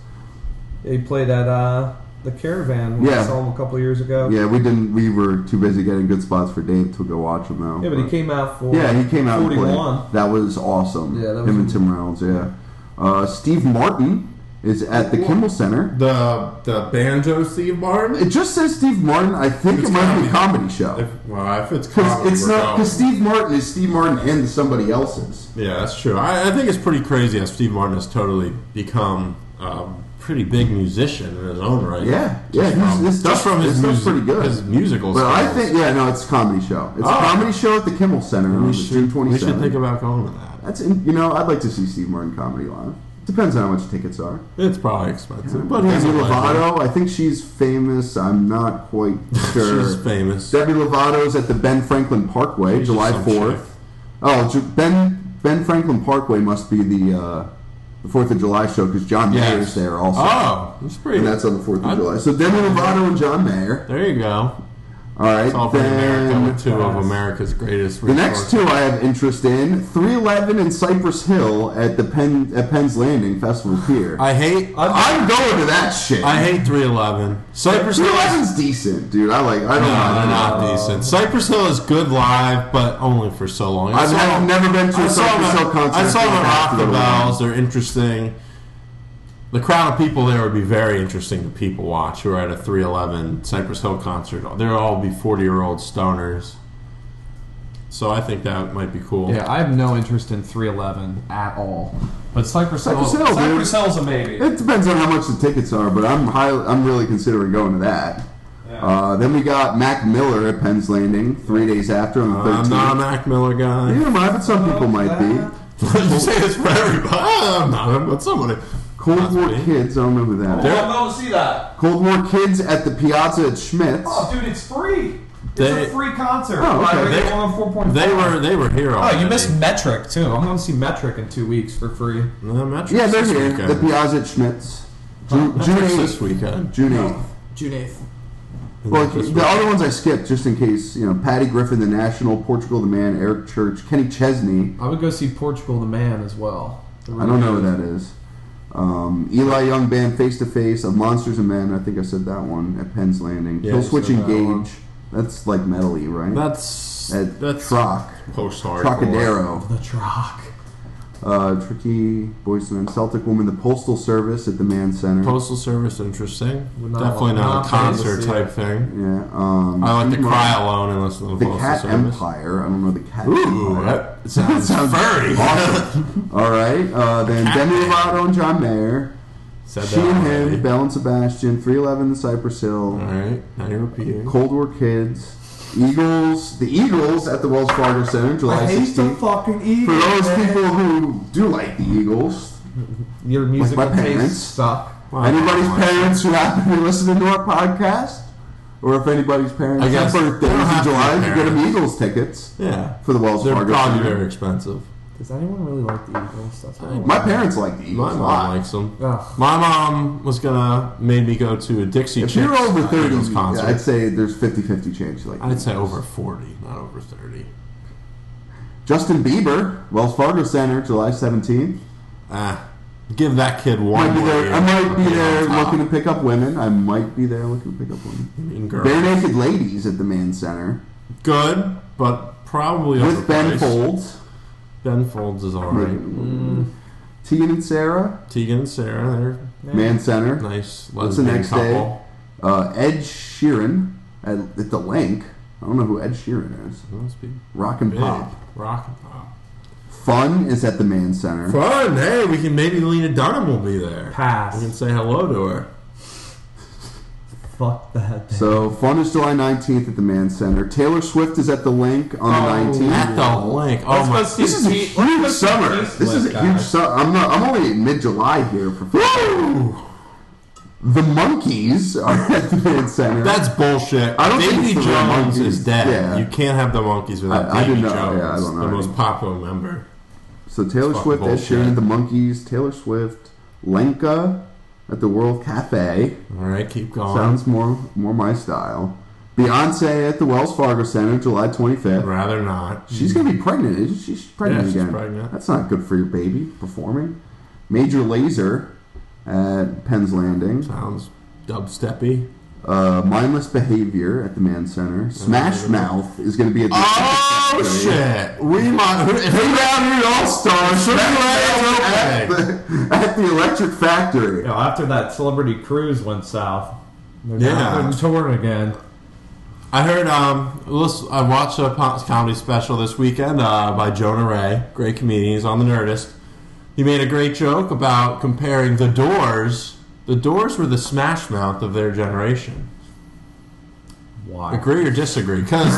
He played at uh, the Caravan. We Yeah. saw him a couple years ago. Yeah, we didn't. We were too busy getting good spots for Dave to go watch him though. Yeah, but he came out for Yeah, he came out and played. forty-one. That was awesome. Yeah, that was- him and Tim Reynolds. Yeah, uh, Steve Martin is at the Kimmel Center. The the banjo Steve Martin. It just says Steve Martin. I think It's it might be a comedy. comedy show. If, well, if it's Because comedy, it's we're not going. because Steve Martin is Steve Martin and somebody else's. Yeah, that's true. I, I think it's pretty crazy how Steve Martin has totally become a pretty big musician in his own right. Yeah, yeah. Just He's, from, his just stuff, from his, his stuff's music, pretty good. his musical But I skills. think, yeah, no, it's a comedy show. It's Oh. a comedy show at the Kimmel Center on we the should, June we twenty-seventh. should think about going to that. That's in, you know, I'd like to see Steve Martin comedy live. Depends on how much tickets are. It's probably expensive, but he's Debbie a legend. Lovato, I think she's famous. I'm not quite sure. She's famous. Debbie Lovato's at the Ben Franklin Parkway, She's July some fourth. Oh, Ju- Ben Ben Franklin Parkway must be the uh, the Fourth of July show because John Yes. Mayer's there also, Oh, that's pretty. and that's on the Fourth of I- July. So Debbie Lovato and John Mayer. There you go. All right, Celebrate America then with two of Yes. America's greatest. the next two I have interest in: three eleven and Cypress Hill at the Penn at Penn's Landing Festival Pier. I hate. I'm going to that shit. I hate three eleven. Cypress three Hill. is- eleven's decent, dude. I like. I don't No, mind. they're it. not decent. Cypress Hill is good live, but only for so long. I I've, saw- I've never been to I a saw Cypress them Hill at- concert. I saw them I have at to go to one. Rock the Bells. They're interesting. the crowd of people there would be very interesting to people watch who are at a three eleven Cypress Hill concert. They'll all be forty-year-old stoners. So I think that might be cool. Yeah, I have no interest in three eleven at all. But Cypress Hill, Cypress Hill, Cypress dude. Hill's a maybe. It depends on how much the tickets are, but I'm high, I'm really considering going to that. Yeah. Uh, then we got Mac Miller at Penn's Landing three days after on the I'm thirteenth. not a Mac Miller guy. Neither am I, but some people might be. you say this for everybody. I'm not, but somebody. Cold That's War me. Kids, I don't know who that is. They're- I'm going to see that. Cold War Kids at the Piazza at Schmitz. Oh, dude, it's free. They- it's a free concert. Oh, okay. I They- rated one four point five. They were they were here Oh, already. you missed Metric too. I'm going to see Metric in two weeks for free. No, Metric's Yeah, they're this here. weekend. The Piazza at Schmitz. June, June Metric's eighth. this weekend. June eighth. June eighth. Well, This the weekend. other ones I skipped just in case, you know, Patty Griffin, The National, Portugal the Man, Eric Church, Kenny Chesney. I would go see Portugal the Man as well. I don't know who that is. Um, Eli Young Band, Face to Face, of Monsters and Men. I think I said that one at Penn's Landing. Yeah, Kill you Switch said that Engage. one. That's like metal-y, right? That's at that's Troc. post-hardcore. Trocadero. The Troc. Uh, Tricky, Boys to Men, Celtic Woman, The Postal Service at the Mann Center. Postal Service, interesting. Would not- Definitely not, not a pay to concert see type it. thing. yeah. Um, I like to Steve cry Martin. alone and listen to the, The Postal Cat Service. Empire. I don't know the Cat Ooh, Empire. that sounds, Sounds furry. awesome. All right. Uh, then Cat Demi Man. Lovato and John Mayer. Said She that and already. Him, Bell and Sebastian, three eleven Cypress Hill, All right, now you're repeating. Cold War Kids, Eagles, the Eagles at the Wells Fargo Center, July sixteenth. fucking For Eagles. those people who do like the Eagles, Your musical my parents. tastes suck. Wow. anybody's Wow. parents who happen to be listening to our podcast, or if anybody's parents I have guess birthdays they don't in have to be July, you get them parents. Eagles tickets Yeah, for the Wells they're Fargo probably Center. very expensive. Does anyone really like the Eagles? That's what I My want. parents like the My Eagles a mom lot. likes them. Ugh. My mom was gonna made me go to a Dixie If Chicks you're over uh, thirty, Eagles concert. I'd say there's fifty-fifty chance you like the I'd say Eagles. over forty, not over thirty. Justin Bieber, Wells Fargo Center, July seventeenth. Ah, give that kid one Might be more there. year I might to be on there top. looking to pick up women. I might be there looking to pick up women. Mean Girls. Bare Naked Ladies at the Mann Center Good, but probably with Ben overpriced. Folds, Ben Folds is alright. Mm. Tegan and Sarah, Tegan and Sarah, they're Mann Center. nice What's the lesbian next couple. day? Uh, Ed Sheeran at, at the Link. I don't know who Ed Sheeran is. Must be Rock and big. Pop. Rock and pop. Fun is at the Mann Center. Fun. Hey, we can maybe Lena Dunham will be there. Pass. We can say hello to her. Fuck that. So Fun is July nineteenth at the Mann Center. Taylor Swift is at the Link on the nineteenth. At the link. Oh Let's my! go see This is a Pete- let's huge go see summer. Pete This is a Swift, huge guys. summer. I'm not. I'm only in mid-July here for. Woo! The Monkeys are at the Mann Center. That's bullshit. I don't think Davy it's the real Jones Monkeys. is dead. Yeah. You can't have the Monkeys without I- I Davy didn't know. Jones, Yeah, I don't know. the most popular member. so Taylor It's Swift, fucking Ed bullshit. Sheeran, The Monkeys, Taylor Swift, Lenka at the World Cafe. All right, keep going. Sounds more more my style. Beyonce at the Wells Fargo Center, July twenty-fifth. Rather not. She's gonna be pregnant, isn't she? She's pregnant Yeah, she's again. pregnant. That's not good for your baby performing. Major Lazer at Penn's Landing. Sounds dubsteppy. Uh, Mindless Behavior at the Mann Center. Smash Mouth is going to be at the Oh Electric Factory. shit! We might. If Hey down here, All Stars. Smash Mouth at, the, at the Electric Factory. You know, after that celebrity cruise went south, they're Yeah. now they're touring again. I heard. Um, listen, I watched a po- comedy special this weekend uh, by Jonah Ray, great comedian. He's on the Nerdist. He made a great joke about comparing the Doors. The Doors were the Smash Mouth of their generation. Why? Agree or disagree? Because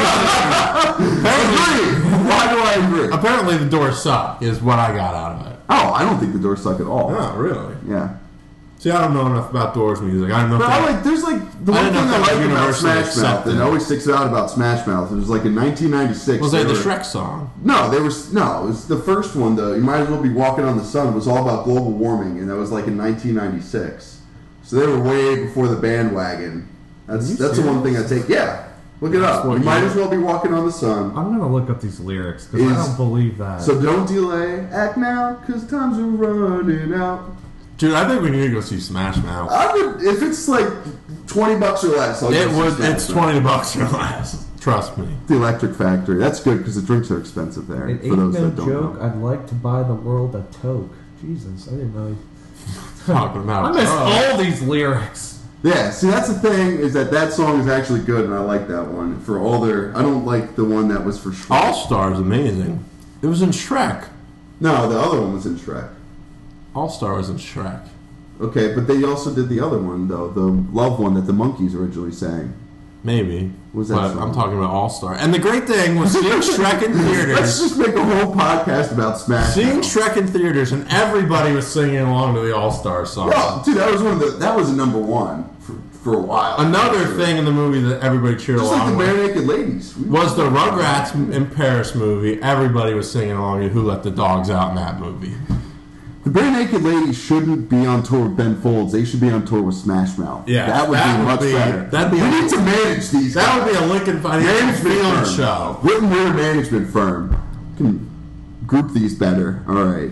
Agree. Why do I agree? apparently the Doors suck. Is what I got out of it. Oh, I don't think the Doors suck at all. Oh, really? Yeah. See, I don't know enough about Doors music. I don't know. But If I that, like, there's like, the I one didn't know thing I if that was like about universally Smash Mouth, accepted. and it always sticks out about Smash Mouth, it was like in nineteen ninety-six. was that they the were- Shrek song? No, there was no. It was the first one though. You might as well be walking on the sun. It was all about global warming, and that was like in nineteen ninety-six. So they were way before the bandwagon. That's you that's the one thing I serious? take. Yeah, look it up. what You might year? as well be walking on the sun. I'm gonna look up these lyrics because I Is- don't believe that. So don't delay, act now, cause times are running out. Dude, I think we need to go see Smash Mouth. I would if it's like twenty bucks or less. I'll It go see would. Smash It's Mouth. twenty bucks or less. Trust me. The Electric Factory. That's good because the drinks are expensive there. It for ain't those no that don't joke. know. I'd like to buy the world a toke. Jesus, I didn't know. He... talking I about. miss drugs. all these lyrics. Yeah, see, that's the thing, is that that song is actually good, and I like that one. For all their... I don't like the one that was for Shrek. All Star is amazing. It was in Shrek. No, the other one was in Shrek. All Star was in Shrek. Okay, but they also did the other one, though. The Love one that the Monkees originally sang. Maybe. Was that but song? I'm talking about All Star. And the great thing was seeing Shrek in Let's theaters. just make a whole podcast about Smash Seeing Mouth. Shrek in theaters, and everybody was singing along to the All Star song. Well, dude, that was one of the... That was a number one for, for a while. Another actually. thing in the movie that everybody cheered Just like along the with Bare Naked Ladies. We- was the Rugrats in Paris movie. Everybody was singing along to Who Let the Dogs Out in that movie. The Bare Naked Ladies shouldn't be on tour with Ben Folds. They should be on tour with Smash Mouth. Yeah, that would that be would much be- better. that'd be we a- need to manage these. That guys. would be a Lincoln Financial management Field firm. show. Whitmore management firm can group these better. All right.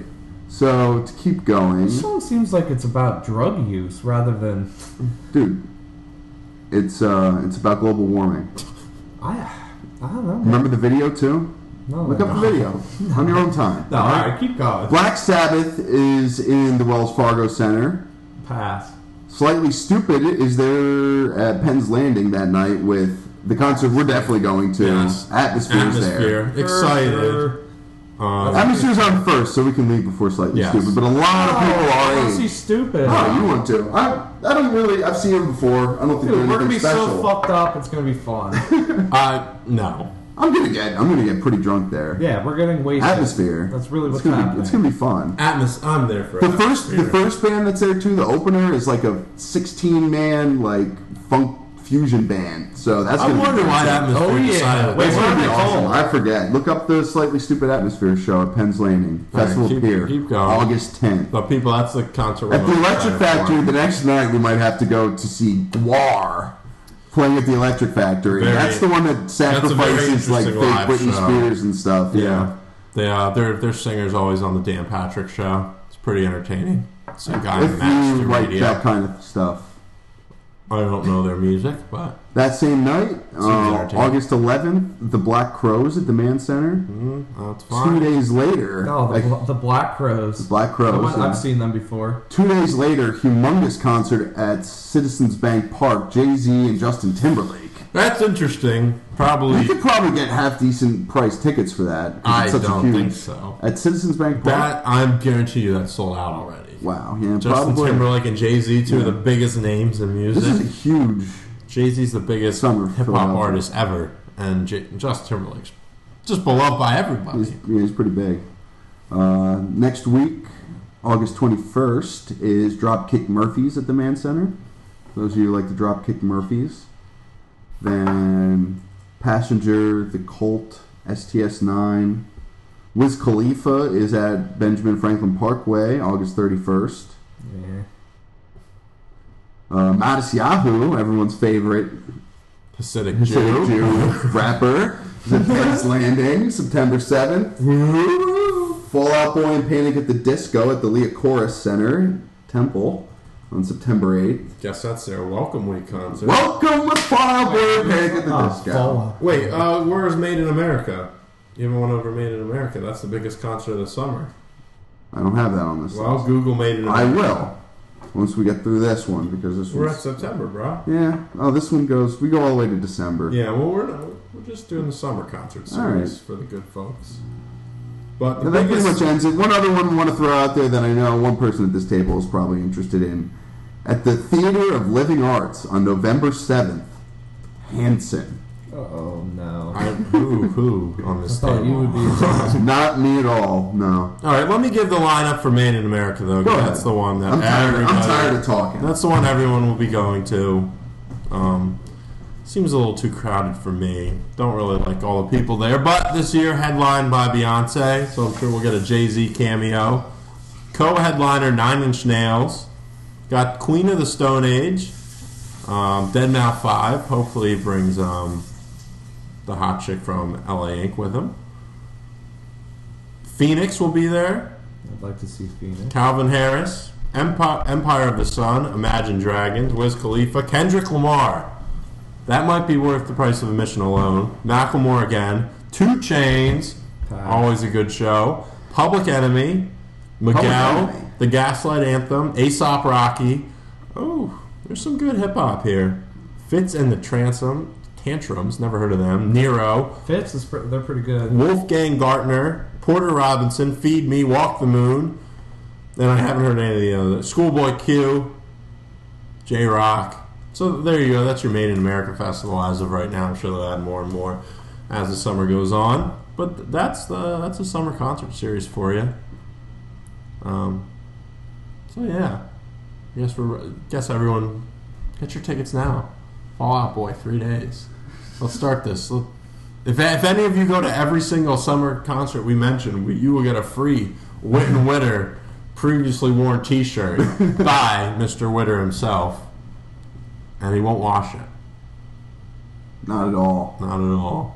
So to keep going, This song seems like it's about drug use rather than. dude, it's uh, it's about global warming. I, I don't know. Remember the video too? No, Look up no. the video on your own time. No, all right, keep going. Black Sabbath is in the Wells Fargo Center. Pass. Slightly Stupid is there at Penn's Landing that night with the concert we're definitely going to. Yes. Atmosphere's there. Atmosphere. Excited. Um, Atmosphere's on first, so we can leave before Slightly Yes. Stupid. But a lot of people I are want to age. see stupid. Oh, you want to? I I don't really. I've seen them before. I don't think Dude, they're we're gonna anything be special. so fucked up. It's gonna be fun. uh, no. I'm gonna get. I'm gonna get pretty drunk there. Yeah, we're getting wasted. Atmosphere. That's really it's what's gonna happening. Be, it's gonna be fun. Atmos. I'm there for The it. first, the first band that's there too, the opener is like a sixteen man like funk fusion band. So that's. I gonna wonder be why Atmosphere Oh, yeah. decided. Wait, It's what gonna are be they awesome. called? I forget. Look up the Slightly Stupid Atmosphere show at Penn's Landing, All right, Festival keep- Pier, keep going. August tenth. But people, that's the concert. we're At the most Electric excited Factory, for. the next night we might have to go to see Guar playing at the Electric Factory. Very- that's the one that very sacrifices like fake interesting live Britney show. Spears and stuff. Yeah. Yeah, they uh, their their singer's always on the Dan Patrick Show. It's pretty entertaining. It's a guy If in Master you like Radio. that kind of stuff. I don't know their music, but That same night, uh, entertaining. August eleventh, the Black Crows at the Mann Center. mm, that's Two fine. days later, Oh, the, like, bl- the Black Crows. Black I Crows. went- yeah. I've seen them before. Two days later, humongous concert at Citizens Bank Park. Jay-Z and Justin Timberlake. That's interesting. You Probably. could probably get half decent price tickets for that. 'cause I it's such don't a huge, think so. At Citizens Bank Park. That I'm guarantee you that's sold out already. Wow, yeah, Justin probably. Timberlake and Jay Z, two of Yeah. the biggest names in This is a music. huge. Jay Z's the biggest Summer hip hop Philadelphia. artist ever, and J- Justin Timberlake's just beloved by everybody. He's, yeah, he's pretty big. Uh, next week, August twenty-first, is Dropkick Murphys at the Mann Center. Those of you who like the Dropkick Murphys. Then Passenger, The Cult, S T S nine. Wiz Khalifa is at Benjamin Franklin Parkway, August thirty-first. Yeah. Uh, Mattis Yahoo, everyone's favorite Hasidic Hasidic Jew. Jew rapper, is at Penn's Landing, September seventh. Fall Out Boy and Panic at the Disco at the Leah Chorus Center, Temple, on September eighth. Guess that's their welcome week concert. Welcome with Fall Out Boy and Panic at the Oh, Disco. Fallout. Wait, uh, where's Made in America? You haven't went over Made in America. That's the biggest concert of the summer. I don't have that on this Well, list. Google Made in I America. will, once we get through this one, because this We're at one's... September, bro. Yeah, oh, this one goes... We go all the way to December. Yeah, well, we're not, we're just doing the summer concert All right. series for the good folks. But the And that pretty biggest, much ends it. One other one I want to throw out there that I know one person at this table is probably interested in. At the Theater of Living Arts on November seventh, Hanson. Oh no. I, who who on I this thought table? you would be. Not me at all, no. All right, let me give the lineup for Made in America though. 'cause Go ahead. That's the one that I'm tired, everybody. I'm tired of talking. That's the one everyone will be going to. Um, seems a little too crowded for me. Don't really like all the people there. But this year, headlined by Beyonce, so I'm sure we'll get a Jay-Z cameo. Co-headliner Nine Inch Nails. Got Queen of the Stone Age. Um, deadmau five. Hopefully, he brings um, the hot chick from L A Inc with him. Phoenix will be there. I'd like to see Phoenix. Calvin Harris, Empire, Empire of the Sun, Imagine Dragons, Wiz Khalifa, Kendrick Lamar. That might be worth the price of admission alone. Macklemore again. Two Chainz, Pass. always a good show. Public Enemy, Public Miguel, Enemy. The Gaslight Anthem, Aesop Rocky. Oh, there's some good hip hop here. Fitz and the Transom, Tantrums, never heard of them. Nero, Fitz is pr- they're pretty good. Wolfgang Gartner, Porter Robinson, Feed Me, Walk the Moon. And I haven't heard any of the others. Schoolboy Q, J Rock. So there you go. That's your Made in America festival as of right now. I'm sure they'll add more and more as the summer goes on. But that's the that's a summer concert series for you. Um, so yeah, I guess we're guess everyone get your tickets now. Fall Out Boy, three days. Let's start this. If if any of you go to every single summer concert we mentioned, we, you will get a free Witten Witter previously worn T-shirt by Mister Witter himself, and he won't wash it. Not at all. Not at all.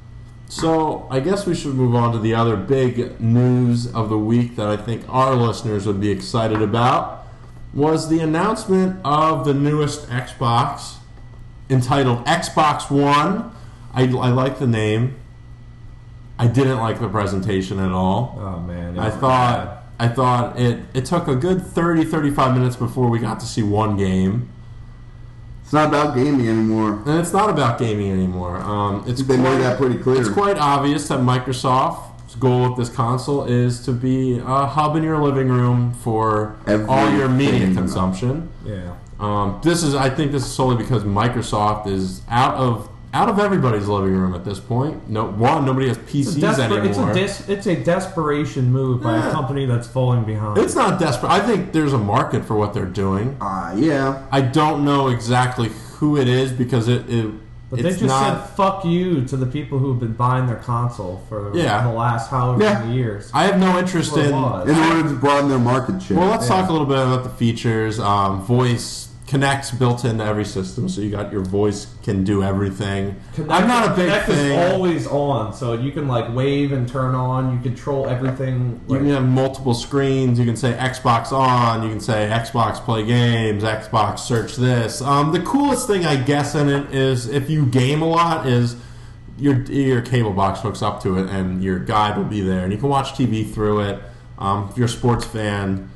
So I guess we should move on to the other big news of the week that I think our listeners would be excited about, was the announcement of the newest Xbox, entitled Xbox One. I, I like the name. I didn't like the presentation at all. Oh man, I thought I thought it, it took a good thirty, thirty-five minutes before we got to see one game. It's not about gaming anymore. And it's not about gaming anymore. Um, it's They made quite- that pretty clear. It's quite obvious that Microsoft's goal with this console is to be a hub in your living room for all your media Everything. consumption. yeah. Um, this is, I think, this is solely because Microsoft is out of out of everybody's living room at this point. No, one, nobody has P It's Cs a, desper- anymore. it's, a des- it's a desperation move by Yeah. a company that's falling behind. It's not desperate. I think there's a market for what they're doing. Ah, yeah. I don't know exactly who it is because it, it But they it's just not. said "fuck you" to the people who've been buying their console for Yeah. the last however Yeah. many years. I have no interest That's in. what it was. In order to broaden their market share. Well, let's Yeah. talk a little bit about the features. Um, voice connects built into every system, so you got your voice can do everything. I'm not a big Connect thing. is always on, so you can like wave and turn on. You control everything. You Like, can have multiple screens. You can say Xbox on. You can say Xbox play games. Xbox search this. Um, the coolest thing, I guess, in it is if you game a lot, is your your cable box hooks up to it, and your guide will be there, and you can watch T V through it. Um, if you're a sports fan.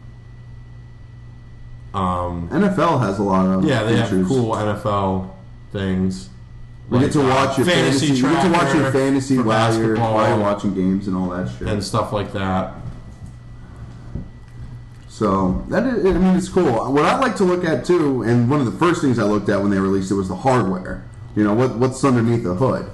Um, N F L has a lot of Yeah, they features. have cool N F L things. You get to Like, uh, watch your fantasy. You get to watch your tracker fantasy for while you're, basketball while you're watching games and all that shit. and stuff like that. So that is, I mean, it's cool. What I like to look at too, and one of the first things I looked at when they released it was the hardware. You know, what what's underneath the hood.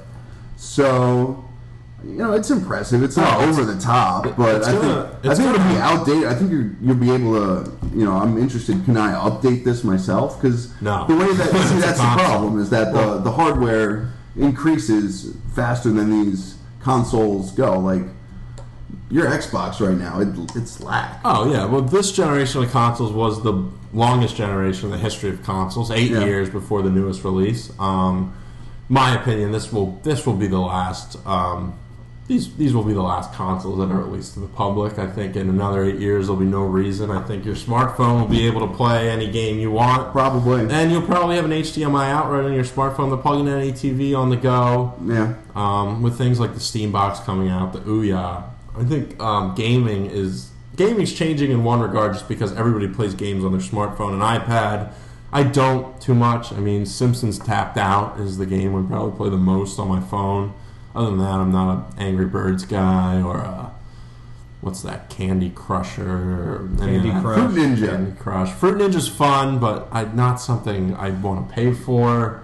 So, you know, it's impressive. It's not Oh, it's- over the top, but it's I gonna- think I it's think it'll gonna- be outdated. I think you're, you'll be able to. You know, I'm interested. Can I update this myself? Because No. the way that see, It's a that's the console. problem is that the the hardware increases faster than these consoles go. Like your Xbox right now, it, it's slack. Oh yeah, well this generation of consoles was the longest generation in the history of consoles, eight Yeah. years before the newest release. Um, my opinion, this will this will be the last. Um, these these will be the last consoles that are released to the public. I think in another eight years there'll be no reason. I think your smartphone will be able to play any game you want. Probably. And you'll probably have an H D M I out right on your smartphone. They'll plug in any T V on the go. Yeah. Um, with things like the Steam Box coming out, the Ouya. I think um, gaming is gaming's changing in one regard just because everybody plays games on their smartphone and iPad. I don't too much. I mean, Simpsons Tapped Out is the game I probably play the most on my phone. Other than that, I'm not an Angry Birds guy or a, what's that, Candy Crusher or any of Candy that. Crush. Fruit Ninja. Candy Crush. Fruit Ninja's fun, but I, not something I want to pay for.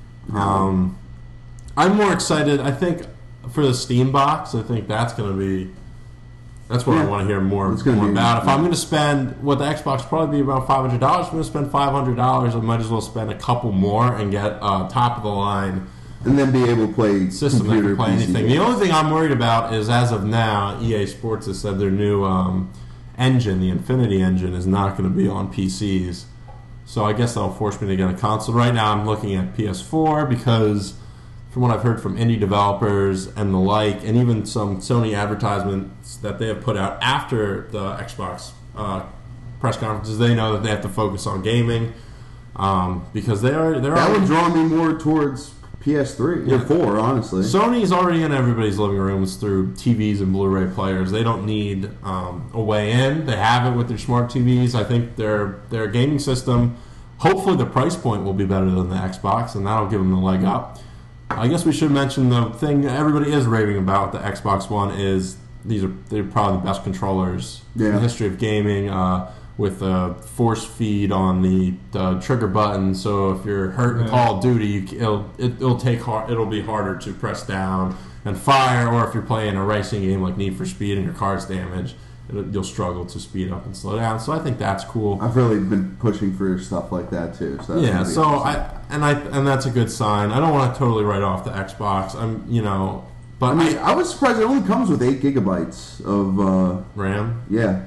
Um, I'm more excited, I think, for the Steam Box. I think that's going to be... That's what I Yeah. want to hear more, It's gonna more be- about. If I'm going to spend, what the Xbox probably be about five hundred dollars, if I'm going to spend five hundred dollars, I might as well spend a couple more and get uh, top of the line And then be able to play system that computer can play P C anything. The games. only thing I'm worried about is, as of now, E A Sports has said their new um, engine, the Infinity engine, is not going to be on P Cs. So I guess that'll force me to get a console. Right now I'm looking at P S four because, from what I've heard from indie developers and the like, and even some Sony advertisements that they have put out after the Xbox uh, press conferences, they know that they have to focus on gaming um, because they are they're That already- would draw me more towards P S three, yeah, Yeah. four, honestly. Sony's already in everybody's living rooms through T Vs and Blu-ray players. They don't need um, a way in. They have it with their smart T Vs. I think their their gaming system, hopefully the price point will be better than the Xbox, and that'll give them the leg up. I guess we should mention the thing everybody is raving about with the Xbox One is these are they're probably the best controllers in Yeah. the history of gaming. Uh, with a force feed on the, the trigger button, so if you're hurt in Yeah. Call of Duty, you, it'll it, it'll take hard, it'll be harder to press down and fire. Or if you're playing a racing game like Need for Speed and your car's damaged, it'll, you'll struggle to speed up and slow down. So I think that's cool. I've really been pushing for stuff like that too. So that's Yeah, gonna be so interesting. I and I and that's a good sign. I don't want to totally write off the Xbox. I'm you know, but I mean, I, I was surprised it only comes with eight gigabytes of uh, RAM. yeah.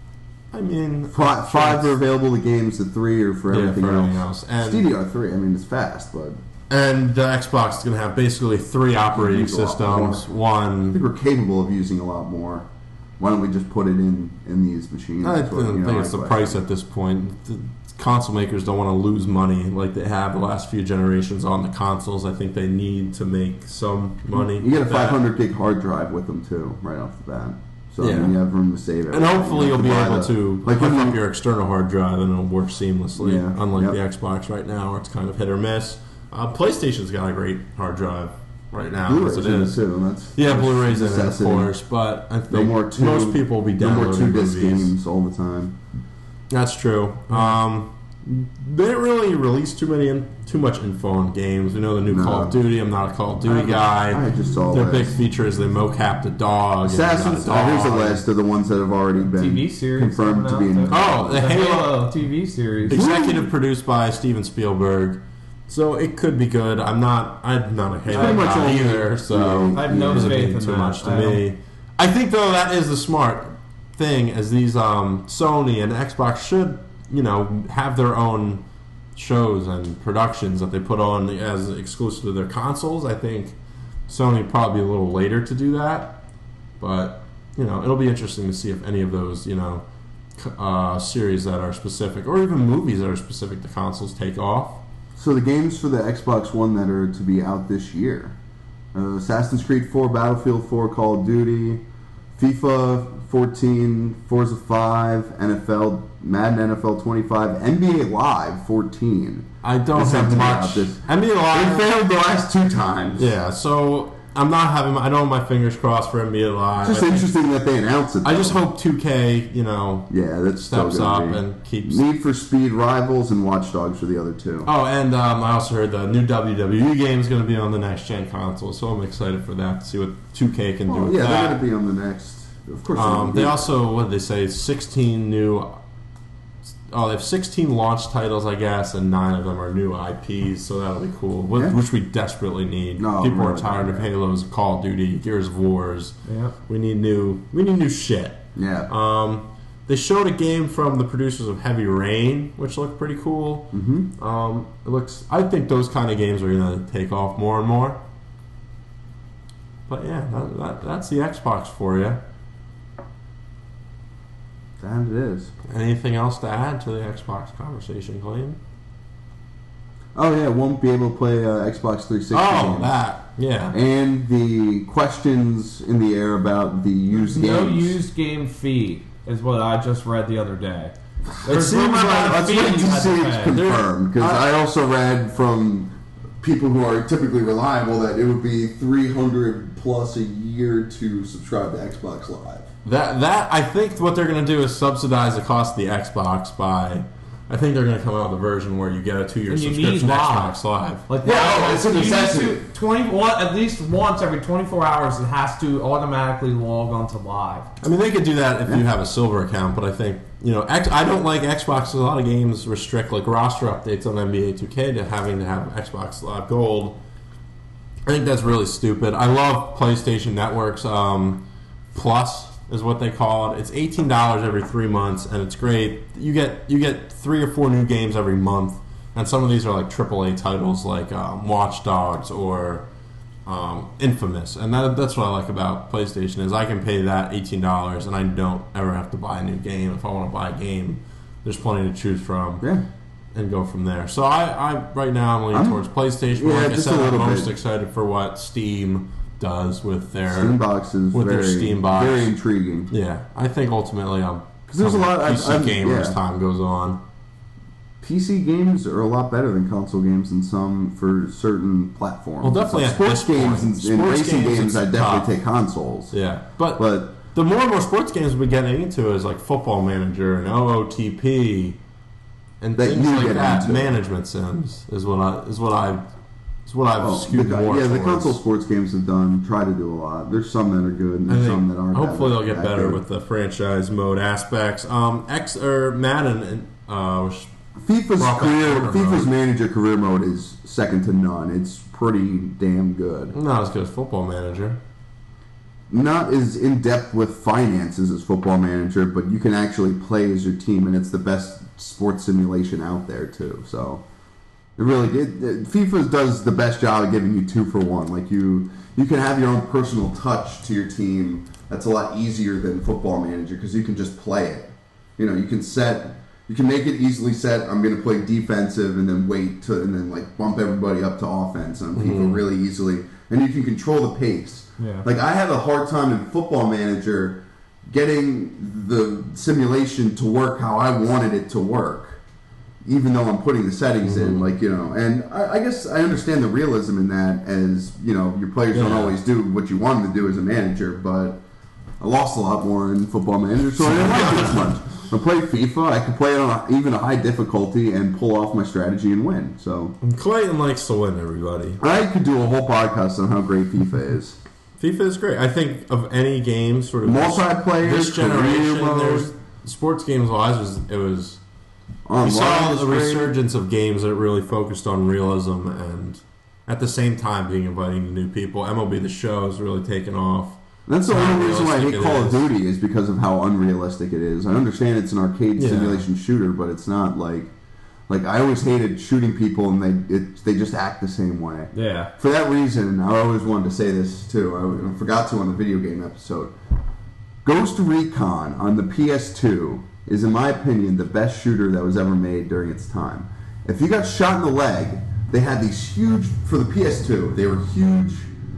I mean, Five, five are available to games. The three are for Yeah, everything for else. everything else. And- it's D D R three. I mean, it's fast, but And the Xbox is going to have basically three operating Use a lot systems. more. I One, think we're capable of using a lot more. Why don't we just put it in in these machines? I That's what, don't you know, think it's the like- price at this point. The console makers don't want to lose money like they have the last few generations on the consoles. I think they need to make some money. You get a with that. five hundred gig hard drive with them too, right off the bat. So I Yeah. mean, you have room to save it. And hopefully you'll be able to like hook when up you- your external hard drive and it'll work seamlessly, Yeah, unlike yep. the Xbox right now where it's kind of hit or miss. Uh, PlayStation's got a great hard drive right now Blu-rays as it in it is. too. That's Yeah, that's Blu-rays in it, of necessity. course, but I think No more two, most people will be no more downloading two disc movies. games all the time. That's true. Um, they didn't really release too many, in, too much info on games. We know the new No. Call of Duty. I'm not a Call of Duty I- guy. I just saw Their that. big feature is they mocapped a dog. and they got a Assassins. Oh, here's a dog. list of the ones that have already been T V series confirmed to be. coming In, out, Oh, the The Halo, Halo T V series. executive produced by Steven Spielberg. So it could be good. I'm not. I'm not a Halo pretty much guy only- either. So I have no it doesn't faith mean in too that. much to I me. I think though that is the smart thing, as these um, Sony and Xbox should, you know, have their own shows and productions that they put on as exclusive to their consoles. I think Sony would probably be a little later to do that, but you know, it'll be interesting to see if any of those, you know, c- uh, series that are specific, or even movies that are specific to consoles, take off. So the games for the Xbox One that are to be out this year: uh, Assassin's Creed four, Battlefield four, Call of Duty, FIFA fourteen, Forza five, N F L, Madden N F L twenty-five, N B A Live fourteen. I don't It's have something much. about this. I mean, a lot. It failed the last two times. Yeah, so I'm not having. I don't have my fingers crossed for N B A Live. It's just I think- interesting that they announced it. I just though. hope two K, you know, Yeah, that's still steps gonna up be. and keeps. Need for Speed Rivals and Watch Dogs are the other two. Oh, and um, I also heard the new W W E game is going to be on the next gen console, so I'm excited for that to see what two K can do Well, with yeah, they're that. going to be on the next. Of course. they're Um, gonna they be. also, what did they say, sixteen new. Oh, they have sixteen launch titles, I guess, and nine of them are new I Ps, so that'll be cool, which, Yeah. which we desperately need. No, People are really, tired of yeah. Halos, Call of Duty, Gears of Wars. Yeah. We need new. We need new shit. Yeah. Um, they showed a game from the producers of Heavy Rain, which looked pretty cool. mm-hmm. Um, it looks. I think those kind of games are going to take off more and more. But yeah, that, that, that's the Xbox for you. That it is. Anything else to add to the Xbox conversation, Clayton? Oh yeah, won't be able to play uh, Xbox three sixty. Oh, games. that. Yeah. And the questions in the air about the used games. No used game fee is what I just read the other day. It seems like let's wait to see it's confirmed, because I- I also read from people who are typically reliable that it would be three hundred plus a year to subscribe to Xbox Live. That that I think what they're going to do is subsidize the cost of the Xbox by. I think they're going to come out with a version where you get a two-year And you subscription need to live. Xbox Live. Like Yeah, wow, oh, it's a you need necessity. to- twenty-one at least once every twenty-four hours. It has to automatically log onto live. I mean, they could do that if Yeah. you have a silver account, but I think you know, X, I don't like Xbox. A lot of games restrict like roster updates on N B A two K to having to have Xbox Live Gold. I think that's really stupid. I love PlayStation Network's um, Plus is what they call it. It's eighteen dollars every three months, and it's great. You get you get three or four new games every month, and some of these are like triple A titles, like um, Watch Dogs or um, Infamous. And that, that's what I like about PlayStation is I can pay that eighteen dollars, and I don't ever have to buy a new game. If I want to buy a game, there's plenty to choose from. Yeah. and go from there. So I, I right now I'm leaning I'm- towards PlayStation. yeah, like I just said, a I'm little most bit. excited for what Steam does with their Steambox is with their very, Steam box. very intriguing. Yeah, I think ultimately I'm 'Cause there's a lot- P C I've- I've- gamers yeah. time goes on. P C games are a lot better than console games in some for certain platforms. Well, definitely Like at sports this games point. and, and Sports racing games, games, it's I definitely tough. take consoles. Yeah, but But the more and more sports games we get into is like Football Manager and O O T P and That things you like get that. into. Management sims is what I is what I is what I've oh, skewed the, more yeah, the towards. console sports games have done try to do a lot. There's some that are good, and I there's think some that aren't. hopefully that, they'll get that better good. with the franchise mode aspects. Um, X or Madden, uh, which- FIFA's Rock career, Corner FIFA's mode. manager career mode is second to none. It's pretty damn good. not as good as Football Manager. Not as in depth with finances as Football Manager, but you can actually play as your team, and it's the best sports simulation out there too. So it really it, it, FIFA does the best job of giving you two for one. Like you, you can have your own personal touch to your team. That's a lot easier than Football Manager because you can just play it. You know, you can set, you can make it easily set. I'm going to play defensive, and then wait to, and then like bump everybody up to offense on FIFA really easily, and you can control the pace. Yeah. Like I have a hard time in Football Manager getting the simulation to work how I wanted it to work, even though I'm putting the settings in. Like you know, and I, I guess I understand the realism in that, as you know, your players don't Yeah. always do what you want them to do as a manager. But I lost a lot more in Football Manager, so I didn't like it as much. I play FIFA. I can play it on a, even a high difficulty and pull off my strategy and win. So And Clayton likes to win, everybody. I could do a whole podcast on how great FIFA is. FIFA is great. I think of any game, sort of Multiplayer, this career generation, mode. there's sports games wise was it was Online we saw is the great. resurgence of games that really focused on realism and at the same time being inviting to new people. M L B The Show has really taken off. That's the How only reason why I hate realistic it Call of is. Duty is because of how unrealistic it is. I understand it's an arcade Yeah. simulation shooter, but it's not like like I always hated shooting people and they it, they just act the same way. Yeah. For that reason, I always wanted to say this too. I, I forgot to on the video game episode. Ghost Recon on the P S two is, in my opinion, the best shooter that was ever made during its time. If you got shot in the leg, they had these huge for the P S two. They were huge,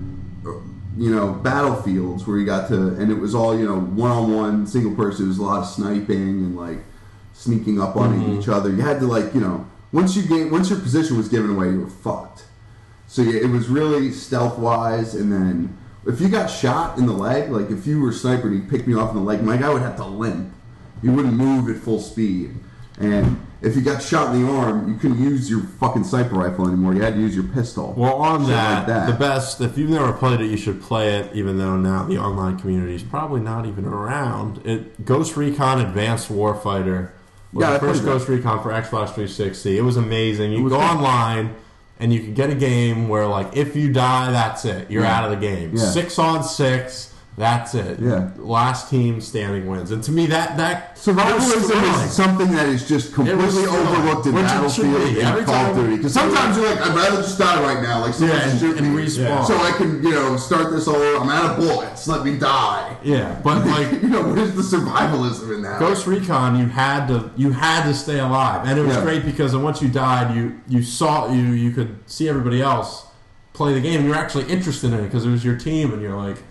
you know, battlefields where you got to, and it was all you know, one on one, single person. It was a lot of sniping and like sneaking up on Mm-hmm. each other. You had to like, you know, once you gain, once your position was given away, you were fucked. So yeah, it was really stealth wise, and then if you got shot in the leg, like if you were a sniper and you picked me off in the leg, my guy would have to limp. He wouldn't move at full speed. And if you got shot in the arm, you couldn't use your fucking sniper rifle anymore. You had to use your pistol. Well, on Shit that, like that. the best, if you've never played it, you should play it, even though now the online community is probably not even around. It Ghost Recon Advanced Warfighter was Yeah, I the first played that. Ghost Recon for Xbox three sixty. It was amazing. You It was go good. online, and you can get a game where, like, if you die, that's it. You're Yeah. out of the game. Yeah. Six on six, that's it. Yeah. Last team standing wins. And to me, that... that Survivalism thrilling. is something that is just completely was thrilling. overlooked in Which it should Battlefield be. and Every Call of time- Duty. Because sometimes you're like, I'd rather just die right now. Like someone Yeah, and- shoot and me. respawn. So I can, you know, start this all over. I'm out of bullets. Let me die. Yeah, but, like... you know, where's the survivalism in that? Ghost Recon, you had to you had to stay alive, and it was Yeah. great because once you died, you you saw you you could see everybody else play the game. You were actually interested in it because it was your team, and you're like,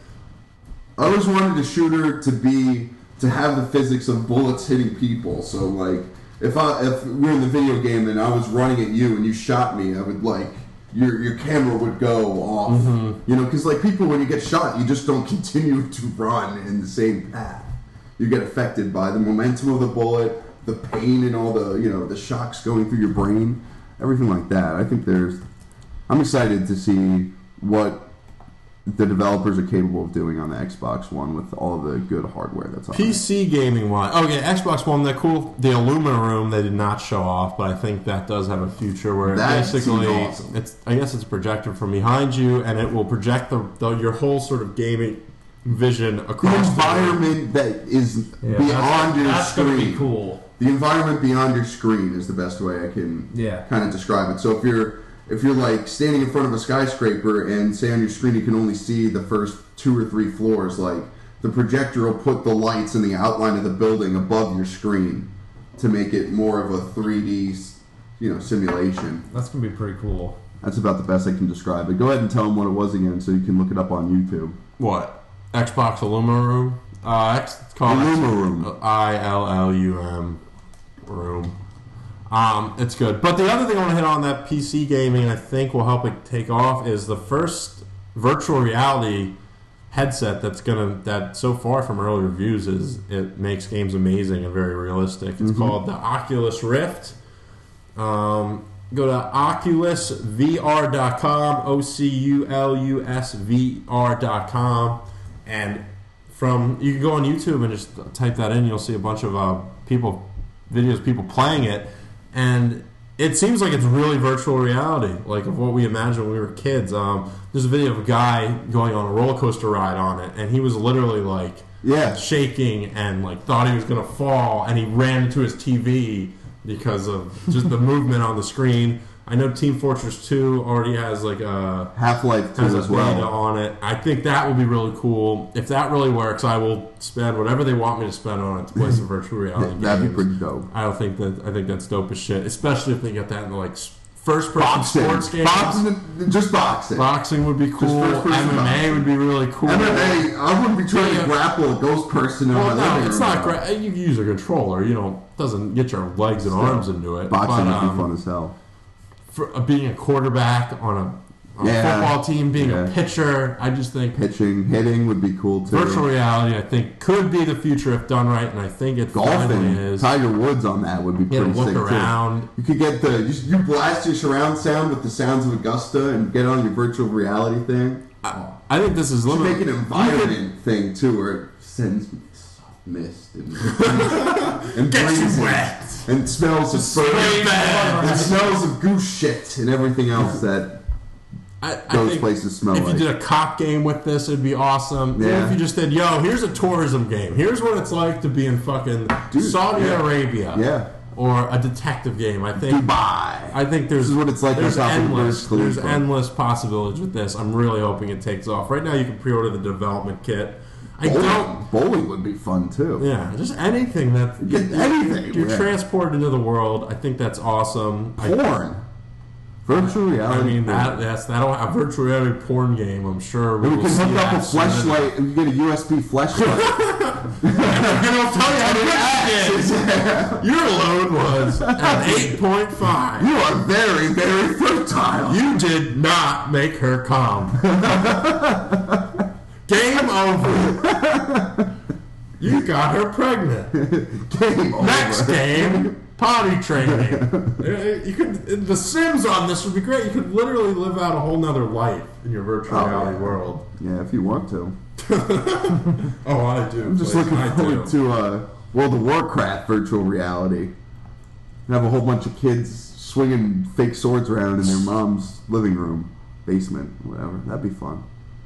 I always wanted a shooter to be to have the physics of bullets hitting people. So like, if I if we were in the video game and I was running at you and you shot me, I would like your your camera would go off. Mm-hmm. You know, because like people when you get shot, you just don't continue to run in the same path. You get affected by the momentum of the bullet, the pain, and all the you know the shocks going through your brain, everything like that. I think there's. I'm excited to see what the developers are capable of doing on the Xbox One with all of the good hardware that's on P it. C gaming wise. Okay, Xbox One, the cool, the Illumina room they did not show off, but I think that does have a future where That basically seems awesome. it's. I guess it's projected from behind you, and it will project the, the your whole sort of gaming vision The across the room. environment that is Yeah, beyond that's, your that's screen. gonna be cool. The environment beyond your screen is the best way I can Yeah. kind of describe it. So if you're if you're like standing in front of a skyscraper and say on your screen you can only see the first two or three floors, like the projector will put the lights and the outline of the building above your screen to make it more of a three D you know, simulation. That's gonna be pretty cool. That's about the best I can describe it. Go ahead and tell them what it was again, so you can look it up on YouTube. What? Xbox Illuma Room? Uh, X, it's called Illuma Room. I L L U M Room. Um, it's good. But the other thing I want to hit on that P C gaming, and I think will help it take off, is the first virtual reality headset that's gonna that so far from early reviews is it makes games amazing and very realistic. It's Mm-hmm. called the Oculus Rift. Um, go to oculus v r dot com, O C U L U S V R dot com, and from you can go on YouTube and just type that in. You'll see a bunch of uh, people videos of people playing it, and it seems like it's really virtual reality, like of what we imagined when we were kids. Um, there's a video of a guy going on a roller coaster ride on it, and he was literally like Yeah. shaking and like thought he was gonna fall, and he ran into his T V because of just the movement on the screen. I know Team Fortress two already has like a Half-Life two has a as beta well. on it. I think that will be really cool. If that really works, I will spend whatever they want me to spend on it to play some virtual reality games. That'd be pretty dope. I don't think that. I think that's dope as shit. Especially if they get that in like first-person Boxing. sports games. Boxing, just boxing. Boxing would be cool. first-person M M A boxing. would be really cool. M M A, I wouldn't be trying Yeah. to grapple a ghost person in Well, my no, living it's room. not great. You can use a controller. You know, doesn't get your legs and Still, arms into it. Boxing but, would um, be fun as hell. For uh, being a quarterback on a, on Yeah. a football team, being Yeah. a pitcher, I just think Pitching, hitting would be cool too. virtual reality, I think, could be the future if done right, and I think it finally Golfing, is. Tiger Woods on that would be You pretty know, look sick around. too. You could get the you, you blast your surround sound with the sounds of Augusta and get on your virtual reality thing. I, I think this is You should limited. make an environment thing too, where it sends soft mist and and Gets you breezes wet. and smells of Spray bird bag. and smells of goose shit and everything else that I, I those think places smell if like. you did a cop game with this, it'd be awesome. Yeah. Or if you just did, yo, here's a tourism game. Here's what it's like to be in fucking Dude, Saudi yeah. Arabia. Yeah. Or a detective game. I think Dubai. I think there's This is what it's like on There's top of endless. Burj There's Khalifa. endless possibilities with this. I'm really hoping it takes off. Right now, you can pre-order the development kit. I don't. Bowling, bowling would be fun too. Yeah, just anything that Get anything, You're, you're yeah. transported into the world. I think that's awesome. I- Porn. Virtual I reality. mean, porn. that that's that'll a virtual reality porn game. I'm sure we We will can see hook up that a soon. flashlight and you get a U S B flashlight. And I'll tell you how to Your load was at eight point five. You are very, very fertile. You did not make her come. Game over. You got her pregnant. Game over. Next game, potty training. Uh, You could the Sims on this would be great. You could literally live out a whole nother life in your virtual Oh, reality yeah. world. Yeah, if you want to. Oh, I do. I'm just Like, looking I forward do. to uh, World of Warcraft virtual reality. And have a whole bunch of kids swinging fake swords around in their mom's living room, basement, whatever. That'd be fun.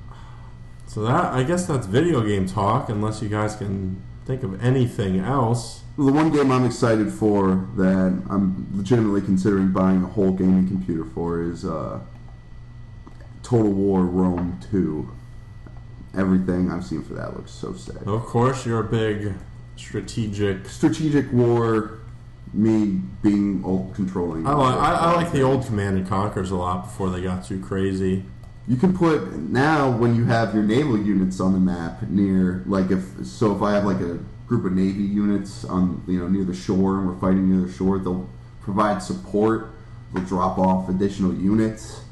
So that I guess that's video game talk. Unless you guys can think of anything else. Well, the one game I'm excited for that I'm legitimately considering buying a whole gaming computer for is uh, Total War Rome two. Everything I've seen for that looks so sick. Of course, you're a big strategic. Strategic war, me being old controlling. I like I, I like the old Command and Conquers a lot before they got too crazy. You can put now when you have your naval units on the map near, like if so, if I have like a group of Navy units on you know near the shore and we're fighting near the shore, they'll provide support. They'll drop off additional units.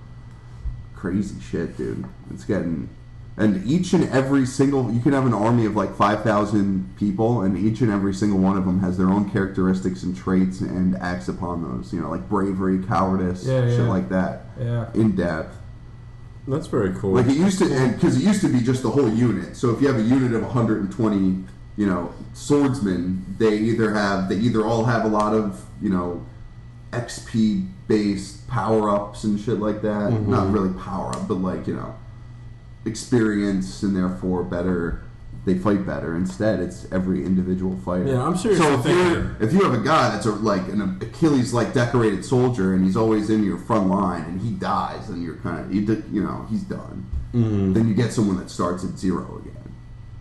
Crazy shit, dude. It's getting. And each and every single, you can have an army of like five thousand people, and each and every single one of them has their own characteristics and traits and acts upon those. You know, like bravery, cowardice, Yeah, shit yeah. like that. Yeah. In depth. That's very cool. Like it used to, because it used to be just the whole unit. So if you have a unit of one hundred twenty, you know, swordsmen, they either have, they either all have a lot of, you know, X P based power ups and shit like that. Mm-hmm. Not really power up, but like you know, experience and therefore better. They fight better. Instead, it's every individual fighter. Yeah, I'm seriously So if thinking- you're if you have a guy that's a, like an Achilles like decorated soldier and he's always in your front line and he dies, then you're kind of you, d- you know he's done. Mm-hmm. Then you get someone that starts at zero again.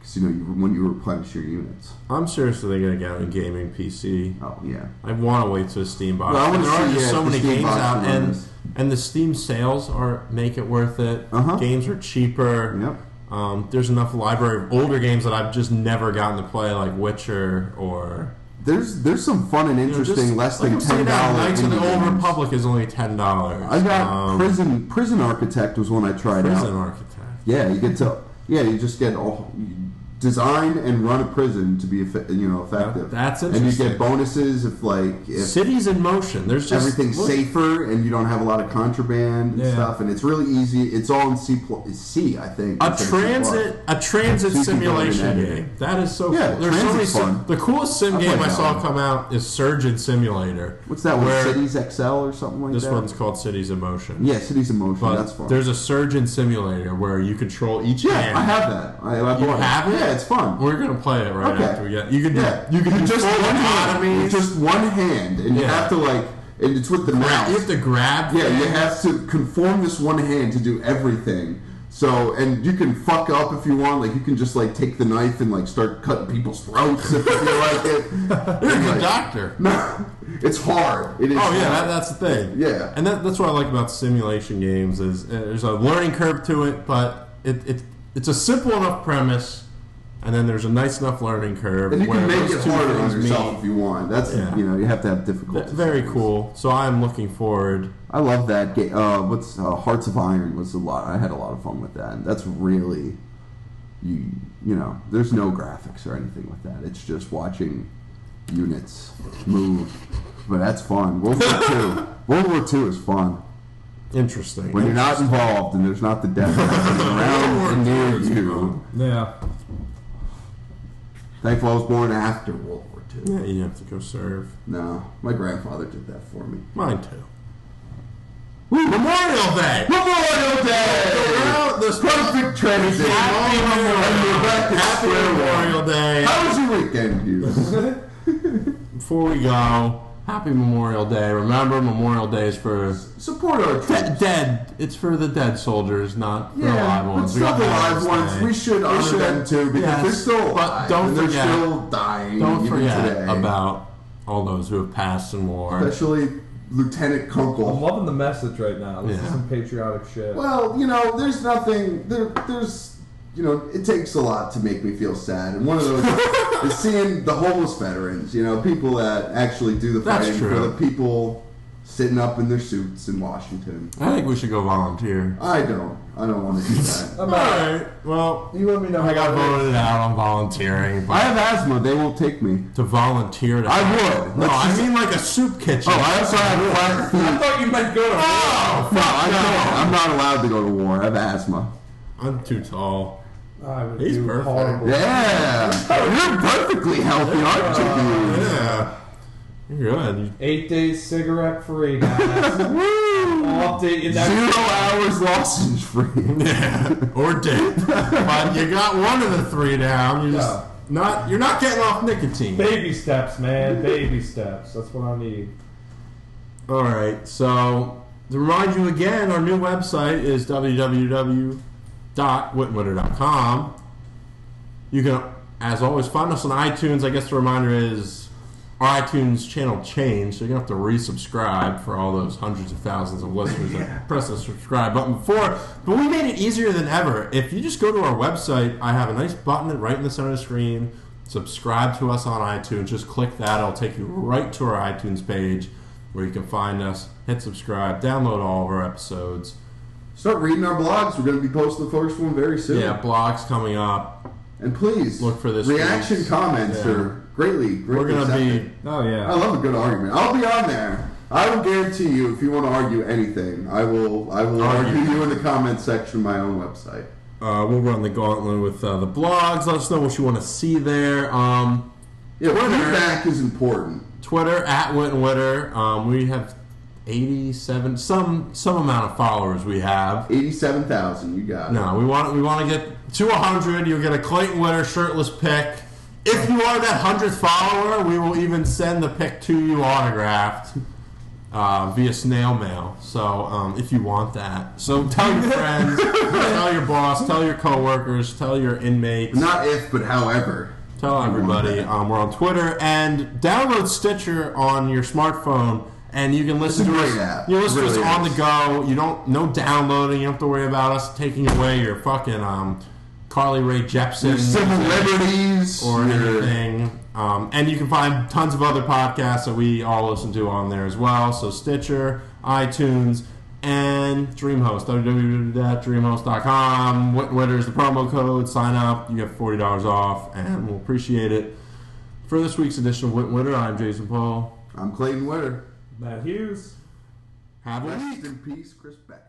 because you know you, when you replenish your units. I'm seriously going to get a gaming P C. Oh yeah. I want to wait till Steam box. Well, I wanna there are see, just yeah, so if the many Steam games box out, can run and this. and the Steam sales are make it worth it. Uh-huh. Games are cheaper. Yep. Um, there's enough library of older games that I've just never gotten to play, like Witcher or. There's there's some fun and You know, interesting just- less like than I'm saying ten now, dollars. Knights of the Old Republic is only ten dollars. I got um, prison prison architect was one I tried Prison out. Architect. Yeah, you get to yeah you just get all you design and run a prison to be effe- you know effective. That's and you interesting. get bonuses if like if Cities in motion. There's just everything's look- safer and you don't have a lot of contraband and Yeah. stuff, and it's really easy. It's all in C plus C, I think. A instead of C plus. transit, a transit So you can go in and simulation edit game. it. That is so Yeah, cool. There's so many. transit's Sim- fun. the coolest sim I game played I that saw one. come out is Surgeon Simulator. What's that one? where Cities X L or something like This that. one's called Cities in Motion. Yeah, Cities in Motion. But That's fun. there's a Surgeon Simulator where you control each yeah, hand. I have that. I, I You bought have it? Yeah, it's fun. We're gonna play it right Okay. after we get. You can do. Yeah, You can do just full one hand. economies. Just one hand, and you Yeah. have to like, and it's with the mouse. You have to grab. Yeah, you things. have to conform this one hand to do everything. So, and you can fuck up if you want. Like, you can just like take the knife and like start cutting people's throats if you feel like it. You're a And, good like, doctor. No, it's hard. It is. Oh yeah, that, hard. that's the thing. Yeah. and that, that's what I like about simulation games is uh, there's a learning curve to it, but it, it it's a simple enough premise, and then there's a nice enough learning curve. And you where can make those it two harder on things yourself meet. if you want. That's Yeah. you know you have to have difficulty. Very cool. So I'm looking forward. I love that game. Uh, what's uh, Hearts of Iron was a lot. I had a lot of fun with that. And that's really, you you know, there's no graphics or anything with that. It's just watching units move. But that's fun. World War Two. World War Two is fun Interesting. when you're not involved and there's not the death happening around and near you. Yeah. Thankful I was born after World War Two. Yeah, you have to go serve. No, my grandfather did that for me. Mine too. Woo, Memorial Day. Memorial Day. Well, this Perfect transition. Happy And we're back to Happy square one. Memorial Day. How was your weekend, Hughes? Before we go, Happy Memorial Day. Remember, Memorial Day is for Support our de- troops. dead. It's for the dead soldiers, not for the Yeah, live but ones. still the live Veterans ones, Day. we should honor should. them too because Yes, they're still but alive. don't and they're forget- still dying. Don't even forget today. about all those who have passed in war. especially Lieutenant I'm Kunkel. loving the message right now. This Yeah. is some patriotic shit. Well, you know, there's nothing. There, there's, you know, it takes a lot to make me feel sad, and one of those is seeing the homeless veterans. You know, people that actually do the That's fighting true. for the people sitting up in their suits in Washington. I think we should go volunteer. I don't. I don't want to do that. I'm All out. right. Well, You let me know I got how it is. voted out on volunteering. But I have asthma. They won't take me. to volunteer to I would. No, Let's I just- mean like a soup kitchen. Oh, I also have flat feet. I thought you meant go to Oh, No, fuck I no. can't. I'm not allowed to go to war. I have asthma. I'm too tall. I would He's do perfect. horrible. Yeah. You're perfectly healthy, aren't you, Hughes? Yeah. You're good. Eight days cigarette free now. Woo! I'll update you next Zero hours lozenge free. Yeah. Or dip. But you got one of the three down. You're just Yeah. not. You're not getting off nicotine. Baby steps, man. Baby steps. That's what I need. All right. So to remind you again, our new website is w w w dot witwitter dot com. You can, as always, find us on iTunes. I guess the reminder is our iTunes channel changed, so you're going to have to resubscribe for all those hundreds of thousands of listeners that press the subscribe button before. But we made it easier than ever. If you just go to our website, I have a nice button right in the center of the screen. Subscribe to us on iTunes. Just click that. It'll take you right to our iTunes page where you can find us, hit subscribe, download all of our episodes. Start reading our blogs. We're going to be posting the first one very soon. Yeah, blogs coming up. And please, Look for this reaction week's- comments yeah. are greatly, greatly We're going to accepted. be... Oh I yeah. love a good argument. I'll be on there. I will guarantee you, if you want to argue anything, I will. I will Argue. argue you in the comments section of my own website. Uh, we'll run the gauntlet with uh, the blogs. Let us know what you want to see there. Um, Yeah, Twitter. feedback is important. Twitter at Wit and Witter. Um, we have eighty-seven, some some amount of followers. We have. Eighty-seven thousand. You got it. No, we want we want to get to a hundred. You'll get a Clayton Witter shirtless pic. If you are that hundredth follower, we will even send the pic to you autographed. uh, via snail mail. So um, if you want that, so tell your friends, tell your boss, tell your coworkers, tell your inmates. Not if, but however. Tell everybody. Um, we're on Twitter, and download Stitcher on your smartphone, and you can listen It's a to great us. app. You listen It to us really on is. the go. You don't no downloading. You don't have to worry about us taking away your fucking um, Carly Rae Jepsen Your civil liberties. or your- anything. Um, and you can find tons of other podcasts that we all listen to on there as well. So Stitcher, iTunes, and DreamHost. w w w dot dreamhost dot com. Witwitter is the promo code. Sign up. You get forty dollars off, and we'll appreciate it. For this week's edition of Witwitter, I'm Jason Paul. I'm Clayton Witter. Matt Hughes. Have a week. Rest in peace, Chris Beck.